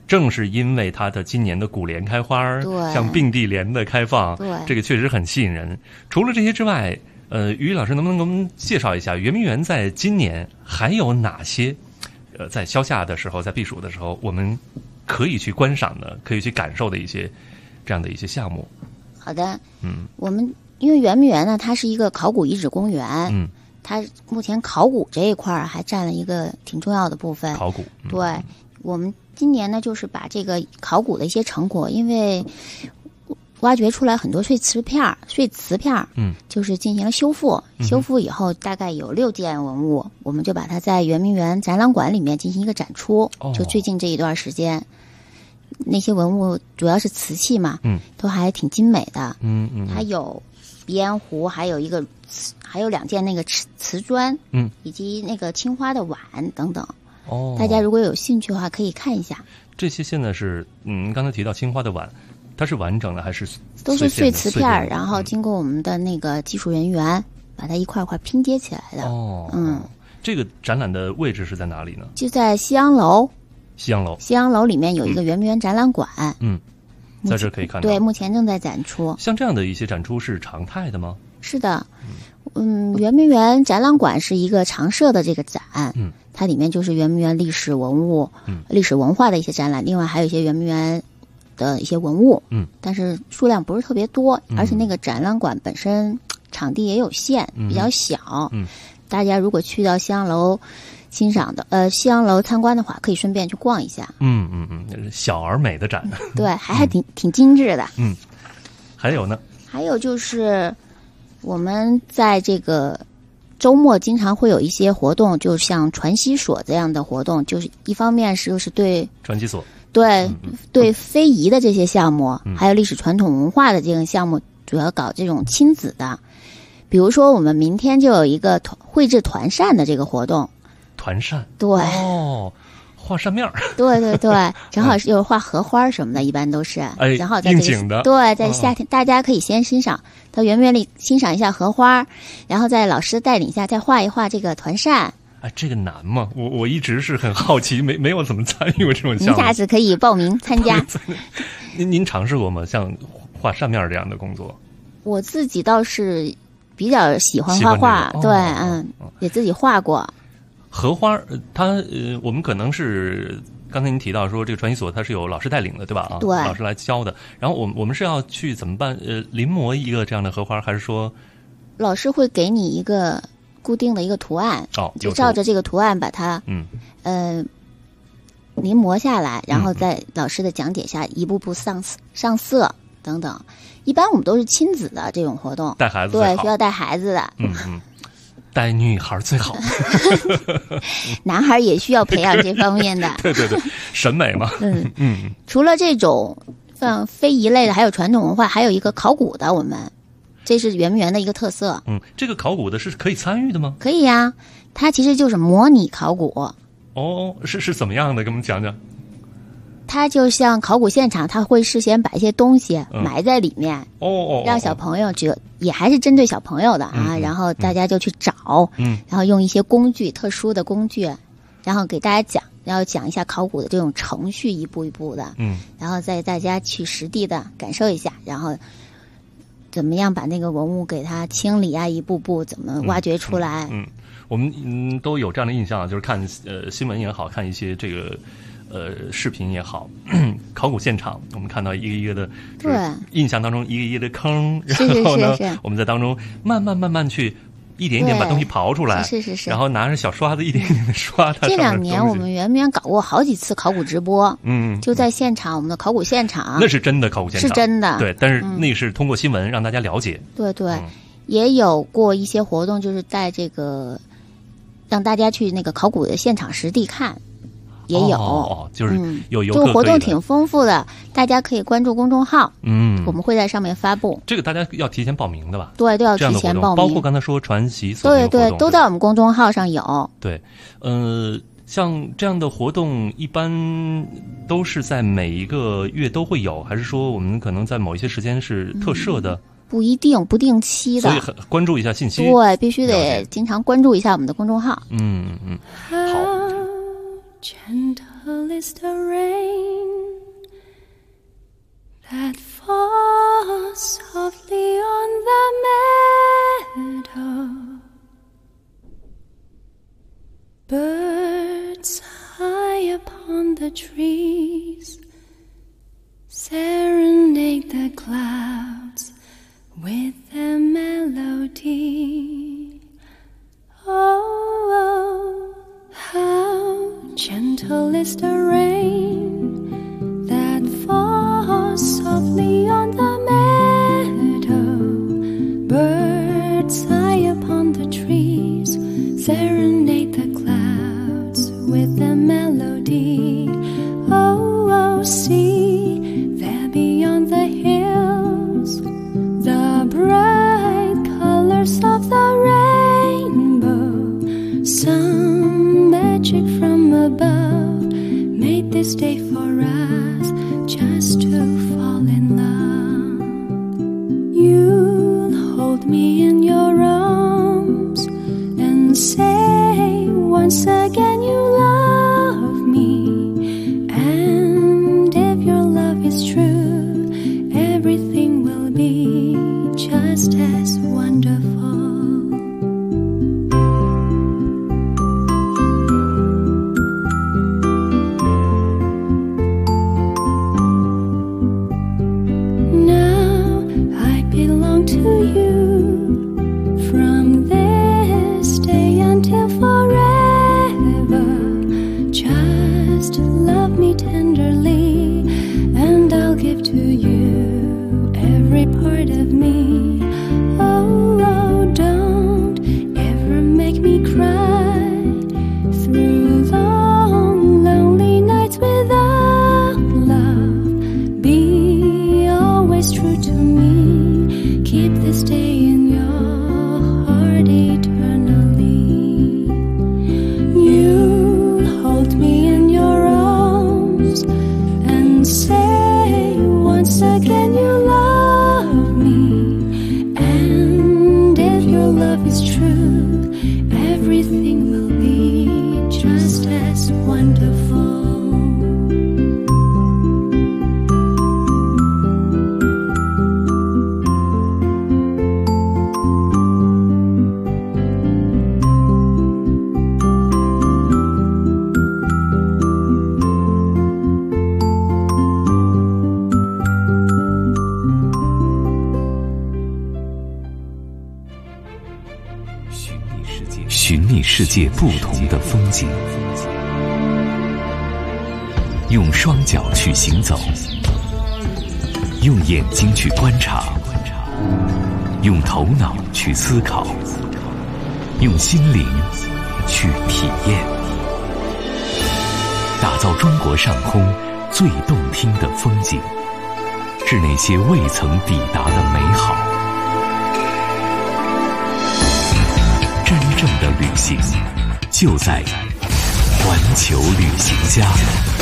正是因为它的今年的古莲开花，像并蒂莲的开放，这个确实很吸引人。除了这些之外，于老师能不能给我们介绍一下圆明园在今年还有哪些在消夏的时候，在避暑的时候，我们可以去观赏的、可以去感受的一些这样的一些项目？ 好的，我们因为圆明园呢，它是一个考古遗址公园，它目前考古这一块还占了一个挺重要的部分。 考古， 对，我们今年呢，就是把这个考古的一些成果，因为挖掘出来很多碎瓷片，就是进行了修复。修复以后，大概有6件文物，我们就把它在圆明园展览馆里面进行一个展出。就最近这一段时间，那些文物主要是瓷器嘛，都还挺精美的。还有鼻烟壶，还有2件那个瓷砖，以及那个青花的碗等等。大家如果有兴趣的话，可以看一下。 这些现在是，刚才提到青花的碗。它是完整的还是都是碎瓷片，然后经过我们的那个技术人员把它一块块拼接起来的。 这个展览的位置是在哪里呢？ 就在西洋楼。 西洋楼里面有一个圆明园展览馆。 在这可以看到。 对，目前正在展出。 像这样的一些展出是常态的吗？ 是的。圆明园展览馆是一个常设的这个展。它里面就是圆明园历史文物、历史文化的一些展览，另外还有一些圆明园的一些文物，但是数量不是特别多，而且那个展览馆本身场地也有限，比较小。大家如果去到西洋楼欣赏的，西洋楼参观的话，可以顺便去逛一下。 小而美的展， 对，还挺精致的。 还有呢？ 还有就是我们在这个周末经常会有一些活动，就像传习所这样的活动，就是一方面就是对传习所。 对非遗的这些项目，还有历史传统文化的这个项目，主要搞这种亲子的。比如说，我们明天就有一个绘制团扇的这个活动。 团扇？ 对。 画扇面儿。 对，正好是有画荷花什么的，一般都是。然后在应景的。 对，在夏天，大家可以先欣赏到圆明园里欣赏一下荷花，然后在老师带领下再画一画这个团扇。 这个难吗？我一直是很好奇，没有怎么参与过这种项目。 您下次可以报名参加。 您尝试过吗？像画扇面这样的工作？我自己倒是比较喜欢画画，对，也自己画过。 荷花，它我们可能是刚才您提到说这个传习所它是有老师带领的，对吧？ 对， 老师来教的。然后我们是要去怎么办？临临一个这样的荷花，还是说老师会给你一个固定的一个图案，就照着这个图案把它临摹下来，然后在老师的讲解下一步步上色等等。一般我们都是亲子的这种活动， 带孩子最好， 对，需要带孩子的。 带女孩最好， 男孩也需要培养这方面的。 对，审美嘛。 除了这种像非遗类的，还有传统文化，还有一个考古的，我们这是圆明园的一个特色。 这个考古的是可以参与的吗？ 可以呀，它其实就是模拟考古。 是怎么样的？给我们讲讲。 它就像考古现场，它会事先把一些东西埋在里面，让小朋友也还是针对小朋友的啊，然后大家就去找，然后用一些工具，特殊的工具，然后给大家讲，然后讲一下考古的这种程序，一步一步的，然后再大家去实地的感受一下，然后怎么样把那个文物给它清理啊，一步步怎么挖掘出来。 我们都有这样的印象，就是看新闻也好看一些这个视频也好，考古现场我们看到一个一个的， 对， 印象当中一个一个的坑，然后呢，我们在当中慢慢去一点一点把东西刨出来， 是， 然后拿着小刷子一点一点的刷它。 这2年我们圆明园搞过好几次考古直播，就在现场，我们的考古现场， 那是真的考古现场， 是真的， 对，但是那是通过新闻让大家了解， 对，也有过一些活动，就是带这个让大家去那个考古的现场实地看。也有， 就是有游客， 就活动挺丰富的，大家可以关注公众号，我们会在上面发布。 这个大家要提前报名的吧？ 对，都要提前报名。 包括刚才说传习所， 对，都在我们公众号上有。 对，像这样的活动一般都是在每一个月都会有，还是说我们可能在某一些时间是特设的？ 不一定，不定期的， 所以关注一下信息。 对，必须得经常关注一下我们的公众号。 好。 Gentle is the rain the trees, serenade the clouds with a melody. Oh, how gentle is the rain that falls softly on the meadow. Birds high upon the trees serenade the clouds with a melody. Oh, see there beyond the hills the bright colors of the rainbow. Some magic from above made this day for us just to fall in love. You'll hold me in your arms and say once again you love me. And if your love is true, everything will be just as wonderful. Now I belong to you from this day until forever. Just love me tenderly and I'll give to you every part of me. Oh, don't ever make me cry through long, lonely nights without love. Be always true to me. Keep this day in your heart eternally. You'll hold me in your arms and say once again you love me. And if your love is true, everything will be just as wonderful. 寻觅世界不同的风景，用双脚去行走，用眼睛去观察，用头脑去思考，用心灵去体验，打造中国上空最动听的风景，致那些未曾抵达的美好。真正的旅行就在环球旅行家。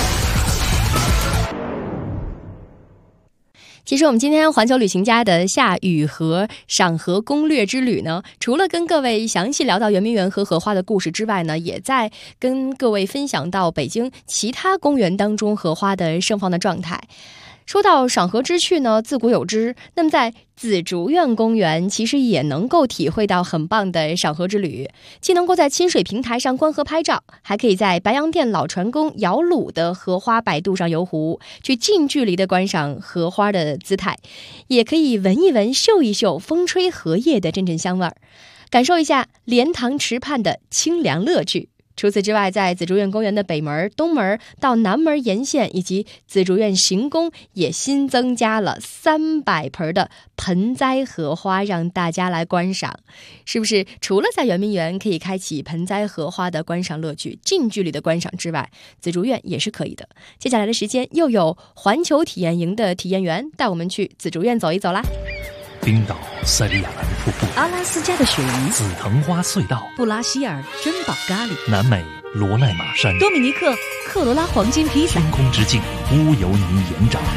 其实我们今天环球旅行家的夏雨荷赏荷攻略之旅呢，除了跟各位详细聊到圆明园和荷花的故事之外呢，也在跟各位分享到北京其他公园当中荷花的盛放的状态。说到赏荷之趣呢，自古有之。那么在紫竹院公园，其实也能够体会到很棒的赏荷之旅，既能够在亲水平台上观荷拍照，还可以在白洋淀老船宫摇橹的荷花摆渡上游湖，去近距离的观赏荷花的姿态，也可以闻一闻、嗅一嗅风吹荷叶的阵阵香味儿，感受一下莲塘池畔的清凉乐趣。除此之外，在紫竹院公园的北门、东门到南门沿线以及紫竹院行宫也新增加了300盆的盆栽荷花，让大家来观赏。是不是除了在圆明园可以开启盆栽荷花的观赏乐趣、近距离的观赏之外，紫竹院也是可以的。接下来的时间又有环球体验营的体验员带我们去紫竹院走一走啦。 冰岛塞里亚兰瀑布， 阿拉斯加的雪梨， 紫藤花隧道， 布拉希尔珍宝咖喱， 南美罗奈马山， 多米尼克克罗拉黄金披萨， 天空之镜乌尤尼盐沼。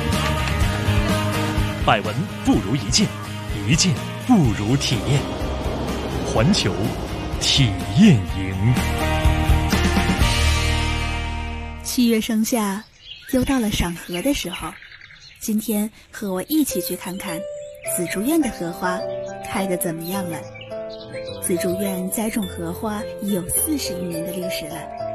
百闻不如一见，一见不如体验。环球体验营。 7月盛夏，又到了赏荷的时候。今天和我一起去看看紫竹院的荷花开得怎么样了。紫竹院栽种荷花已有40余年的历史了，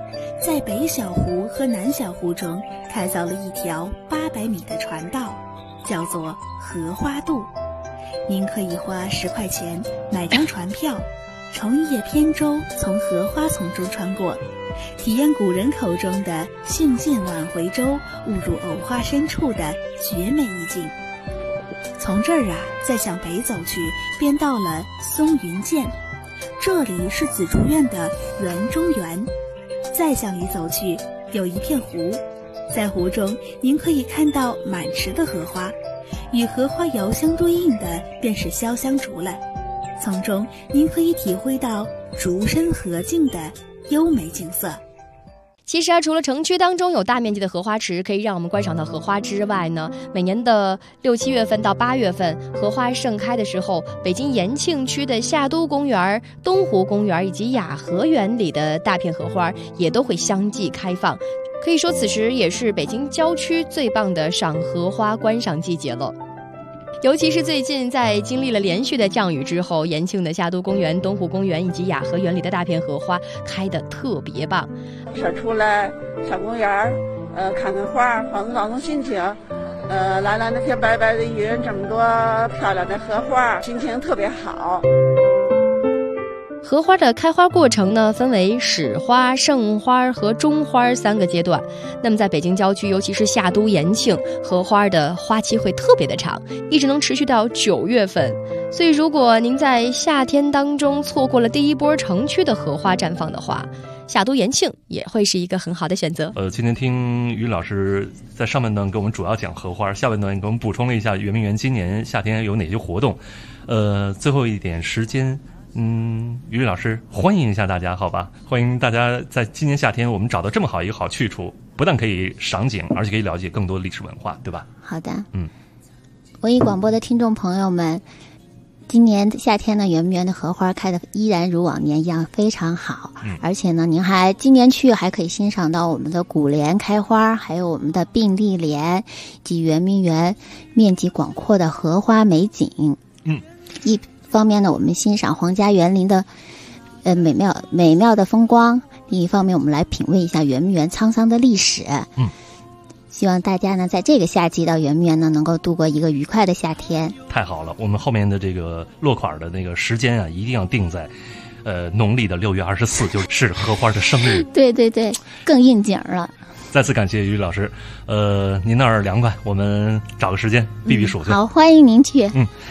在北小湖和南小湖中开凿了一条800米的船道，叫做荷花渡。您可以花10块钱买张船票，乘一叶扁舟从荷花丛中穿过，体验古人口中的兴尽晚回舟，误入藕花深处的绝美意境。从这儿再向北走去，便到了松云涧，这里是紫竹院的园中园。再向里走去，有一片湖，在湖中您可以看到满池的荷花，与荷花遥相对应的便是潇湘竹了。从中您可以体会到竹深荷静的优美景色。 其实除了城区当中有大面积的荷花池可以让我们观赏到荷花之外呢，每年的6、7月份到8月份荷花盛开的时候，北京延庆区的夏都公园、东湖公园以及雅荷园里的大片荷花也都会相继开放。可以说此时也是北京郊区最棒的赏荷花观赏季节了。尤其是最近在经历了连续的降雨之后，延庆的夏都公园、东湖公园以及雅荷园里的大片荷花开得特别棒。 说出来小公园看看花，放松心情，来了那些白白的云，这么多漂亮的荷花，心情特别好。 荷花的开花过程呢，分为始花、盛花和中花3个阶段。那么在北京郊区，尤其是夏都、延庆，荷花的花期会特别的长，一直能持续到9月份。所以如果您在夏天当中错过了第一波城区的荷花绽放的话，夏都、延庆也会是一个很好的选择。 今天听于老师在上半段给我们主要讲荷花，下半段给我们补充了一下圆明园今年夏天有哪些活动。最后一点时间，于老师欢迎一下大家，好吧？欢迎大家在今年夏天我们找到这么好一个好去处，不但可以赏景，而且可以了解更多的历史文化，对吧？ 好的。文艺广播的听众朋友们，今年夏天呢，圆明园的荷花开得依然如往年一样非常好，而且呢，您今年去还可以欣赏到我们的古莲开花，还有我们的并蒂莲及圆明园面积广阔的荷花美景。一方面呢，我们欣赏皇家园林的美妙的风光；另一方面，我们来品味一下圆明园沧桑的历史。希望大家呢，在这个夏季到圆明园呢，能够度过一个愉快的夏天。 太好了，我们后面的这个落款的那个时间啊，一定要定在农历的6月24，就是荷花的生日。 对对对，更应景了。 再次感谢于老师。您那儿凉快，我们找个时间避避暑去。 好，欢迎您去。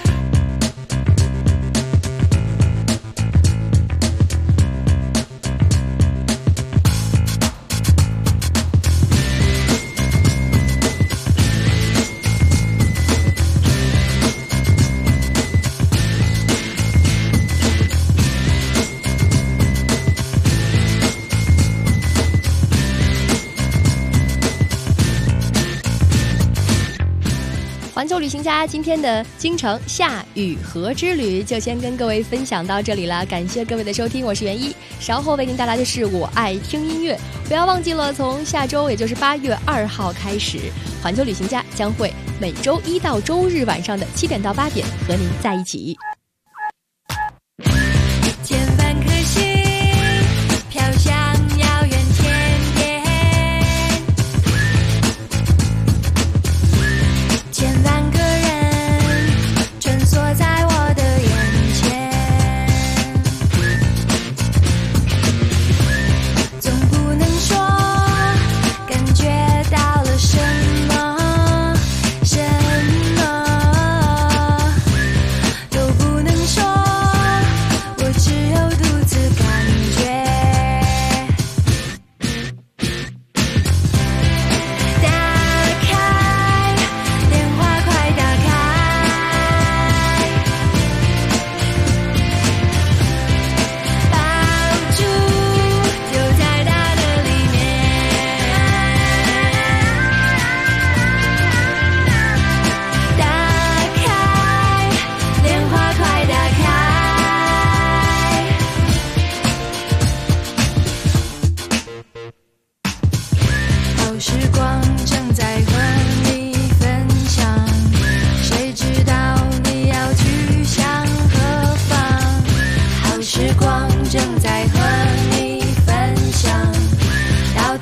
环球旅行家今天的京城夏雨荷之旅就先跟各位分享到这里了，感谢各位的收听，我是袁一，稍后为您带来的是我爱听音乐。不要忘记了，从下周也就是8月2号开始，环球旅行家将会每周1到周日晚上的7点到8点和您在一起。 千万颗星飘向遥远天边，千万个人穿梭在我的眼前，总不能说感觉到了什么，什么都不能说，我只有独自感觉。打开电话，快打开，抱住就在它的里面。打开电话，快打开，好时光正在和你分享，谁知道你要去向何方？好时光正在和你分享，到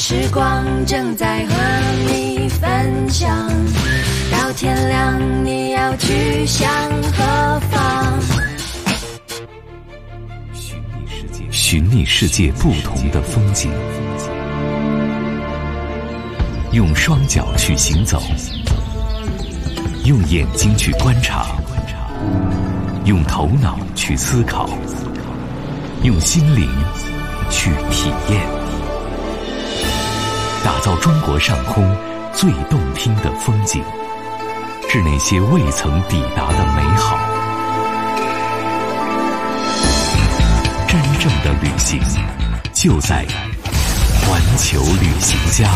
时光正在和你分享，到天亮你要去向何方？ 寻觅世界不同的风景，用双脚去行走，用眼睛去观察，用头脑去思考，用心灵去体验，打造中国上空最动听的风景，是那些未曾抵达的美好。真正的旅行就在环球旅行家。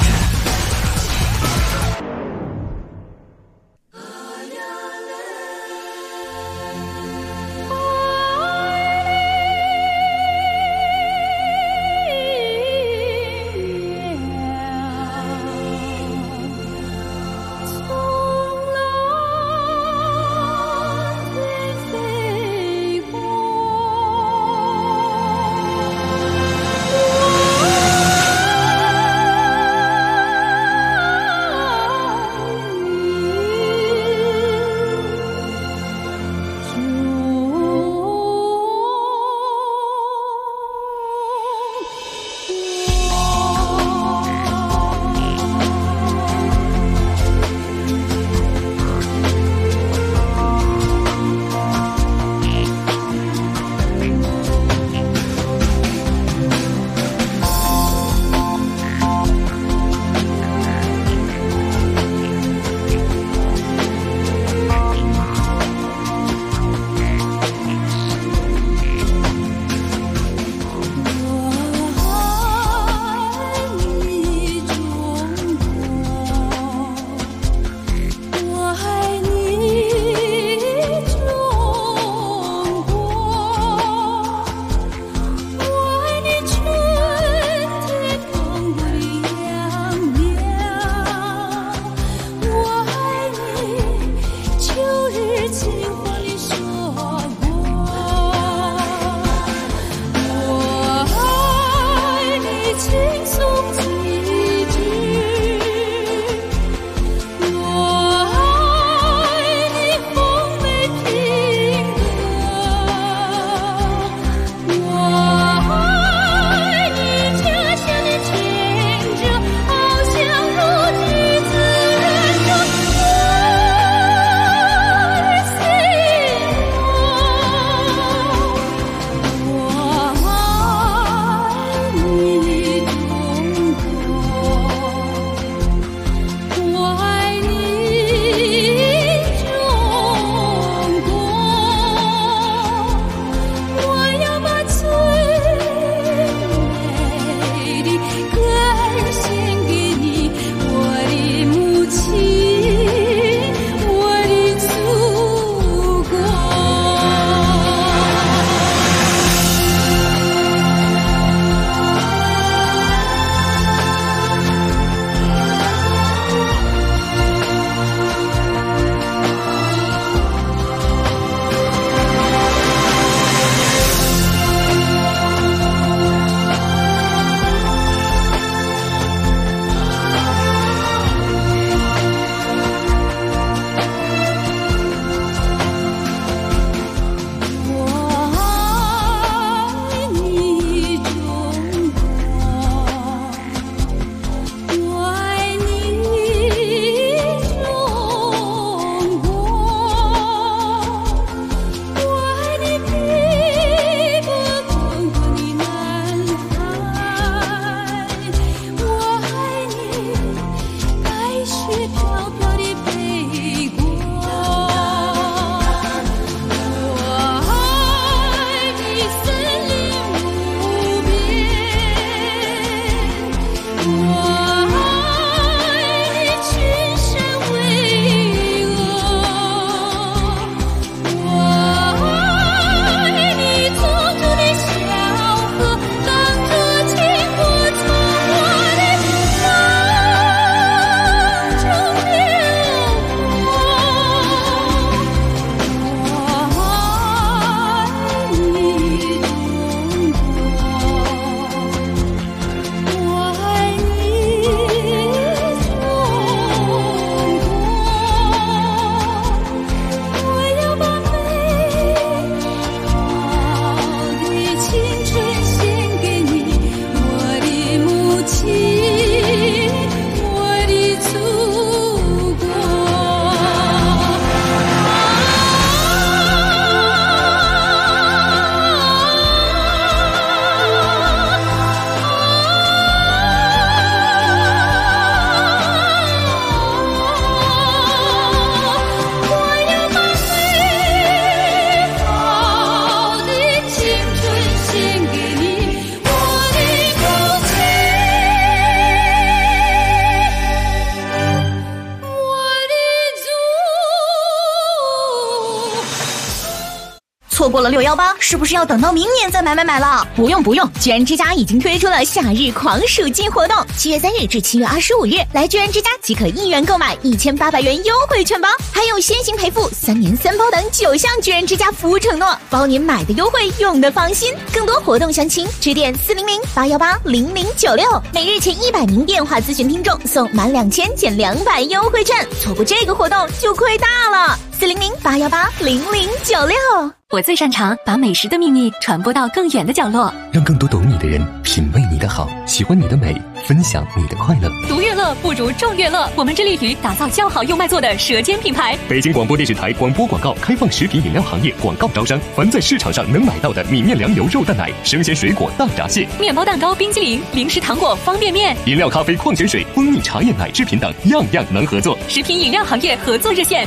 错过了618，是不是要等到明年再买了？ 不用，居然之家已经推出了夏日狂暑季活动，7月3日至7月25日，来居然之家即可1元购买1800元优惠券包，还有先行赔付、3年3包等9项居然之家服务承诺，包您买的优惠，用的放心。更多活动详情，致电400-818-0096，每日前100名电话咨询听众送满2000减200优惠券，错过这个活动就亏大了。400-818-0096。 我最擅长把美食的秘密传播到更远的角落， 让更多懂你的人品味你的好，喜欢你的美，分享你的快乐。 独乐乐不如众乐乐，我们致力于打造较好又卖座的舌尖品牌。 北京广播电视台广播广告开放食品饮料行业广告招商，凡在市场上能买到的米面粮油肉蛋奶、生鲜水果大闸蟹、 面包蛋糕、冰激凌、零食糖果、方便面、 饮料咖啡、矿泉水、蜂蜜茶叶奶制品等，样样能合作。 食品饮料行业合作热线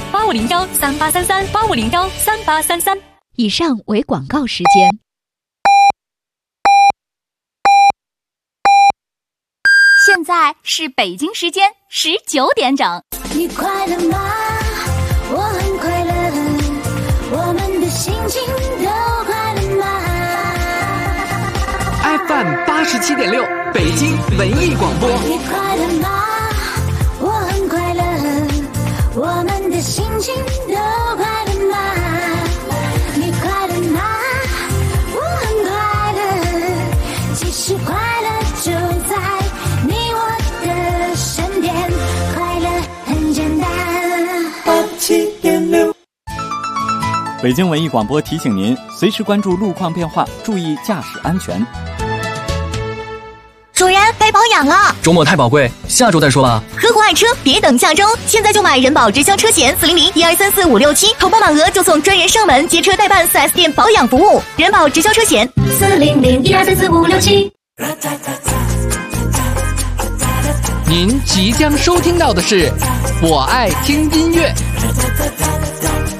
8501383385013833。 以上为广告时间。 现在是北京时间19点整。 你快乐吗？我很快乐，我们的心情都快乐吗 ？FM 87.6，北京文艺广播。 你快乐吗？我很快乐，我们的心情都快乐吗？你快乐吗？我很快乐，其实快乐就在你我的身边，快乐很简单。87.6。 北京文艺广播提醒您，随时关注路况变化，注意驾驶安全。 主人，该保养了。 周末太宝贵，下周再说吧。 合伙爱车，别等下周，现在就买人保直销车险400-1234-567，投保满额就送专人上门接车代办 4S 店保养服务。人保直销车险 400-1234-567。 您即将收听到的是《我爱听音乐》。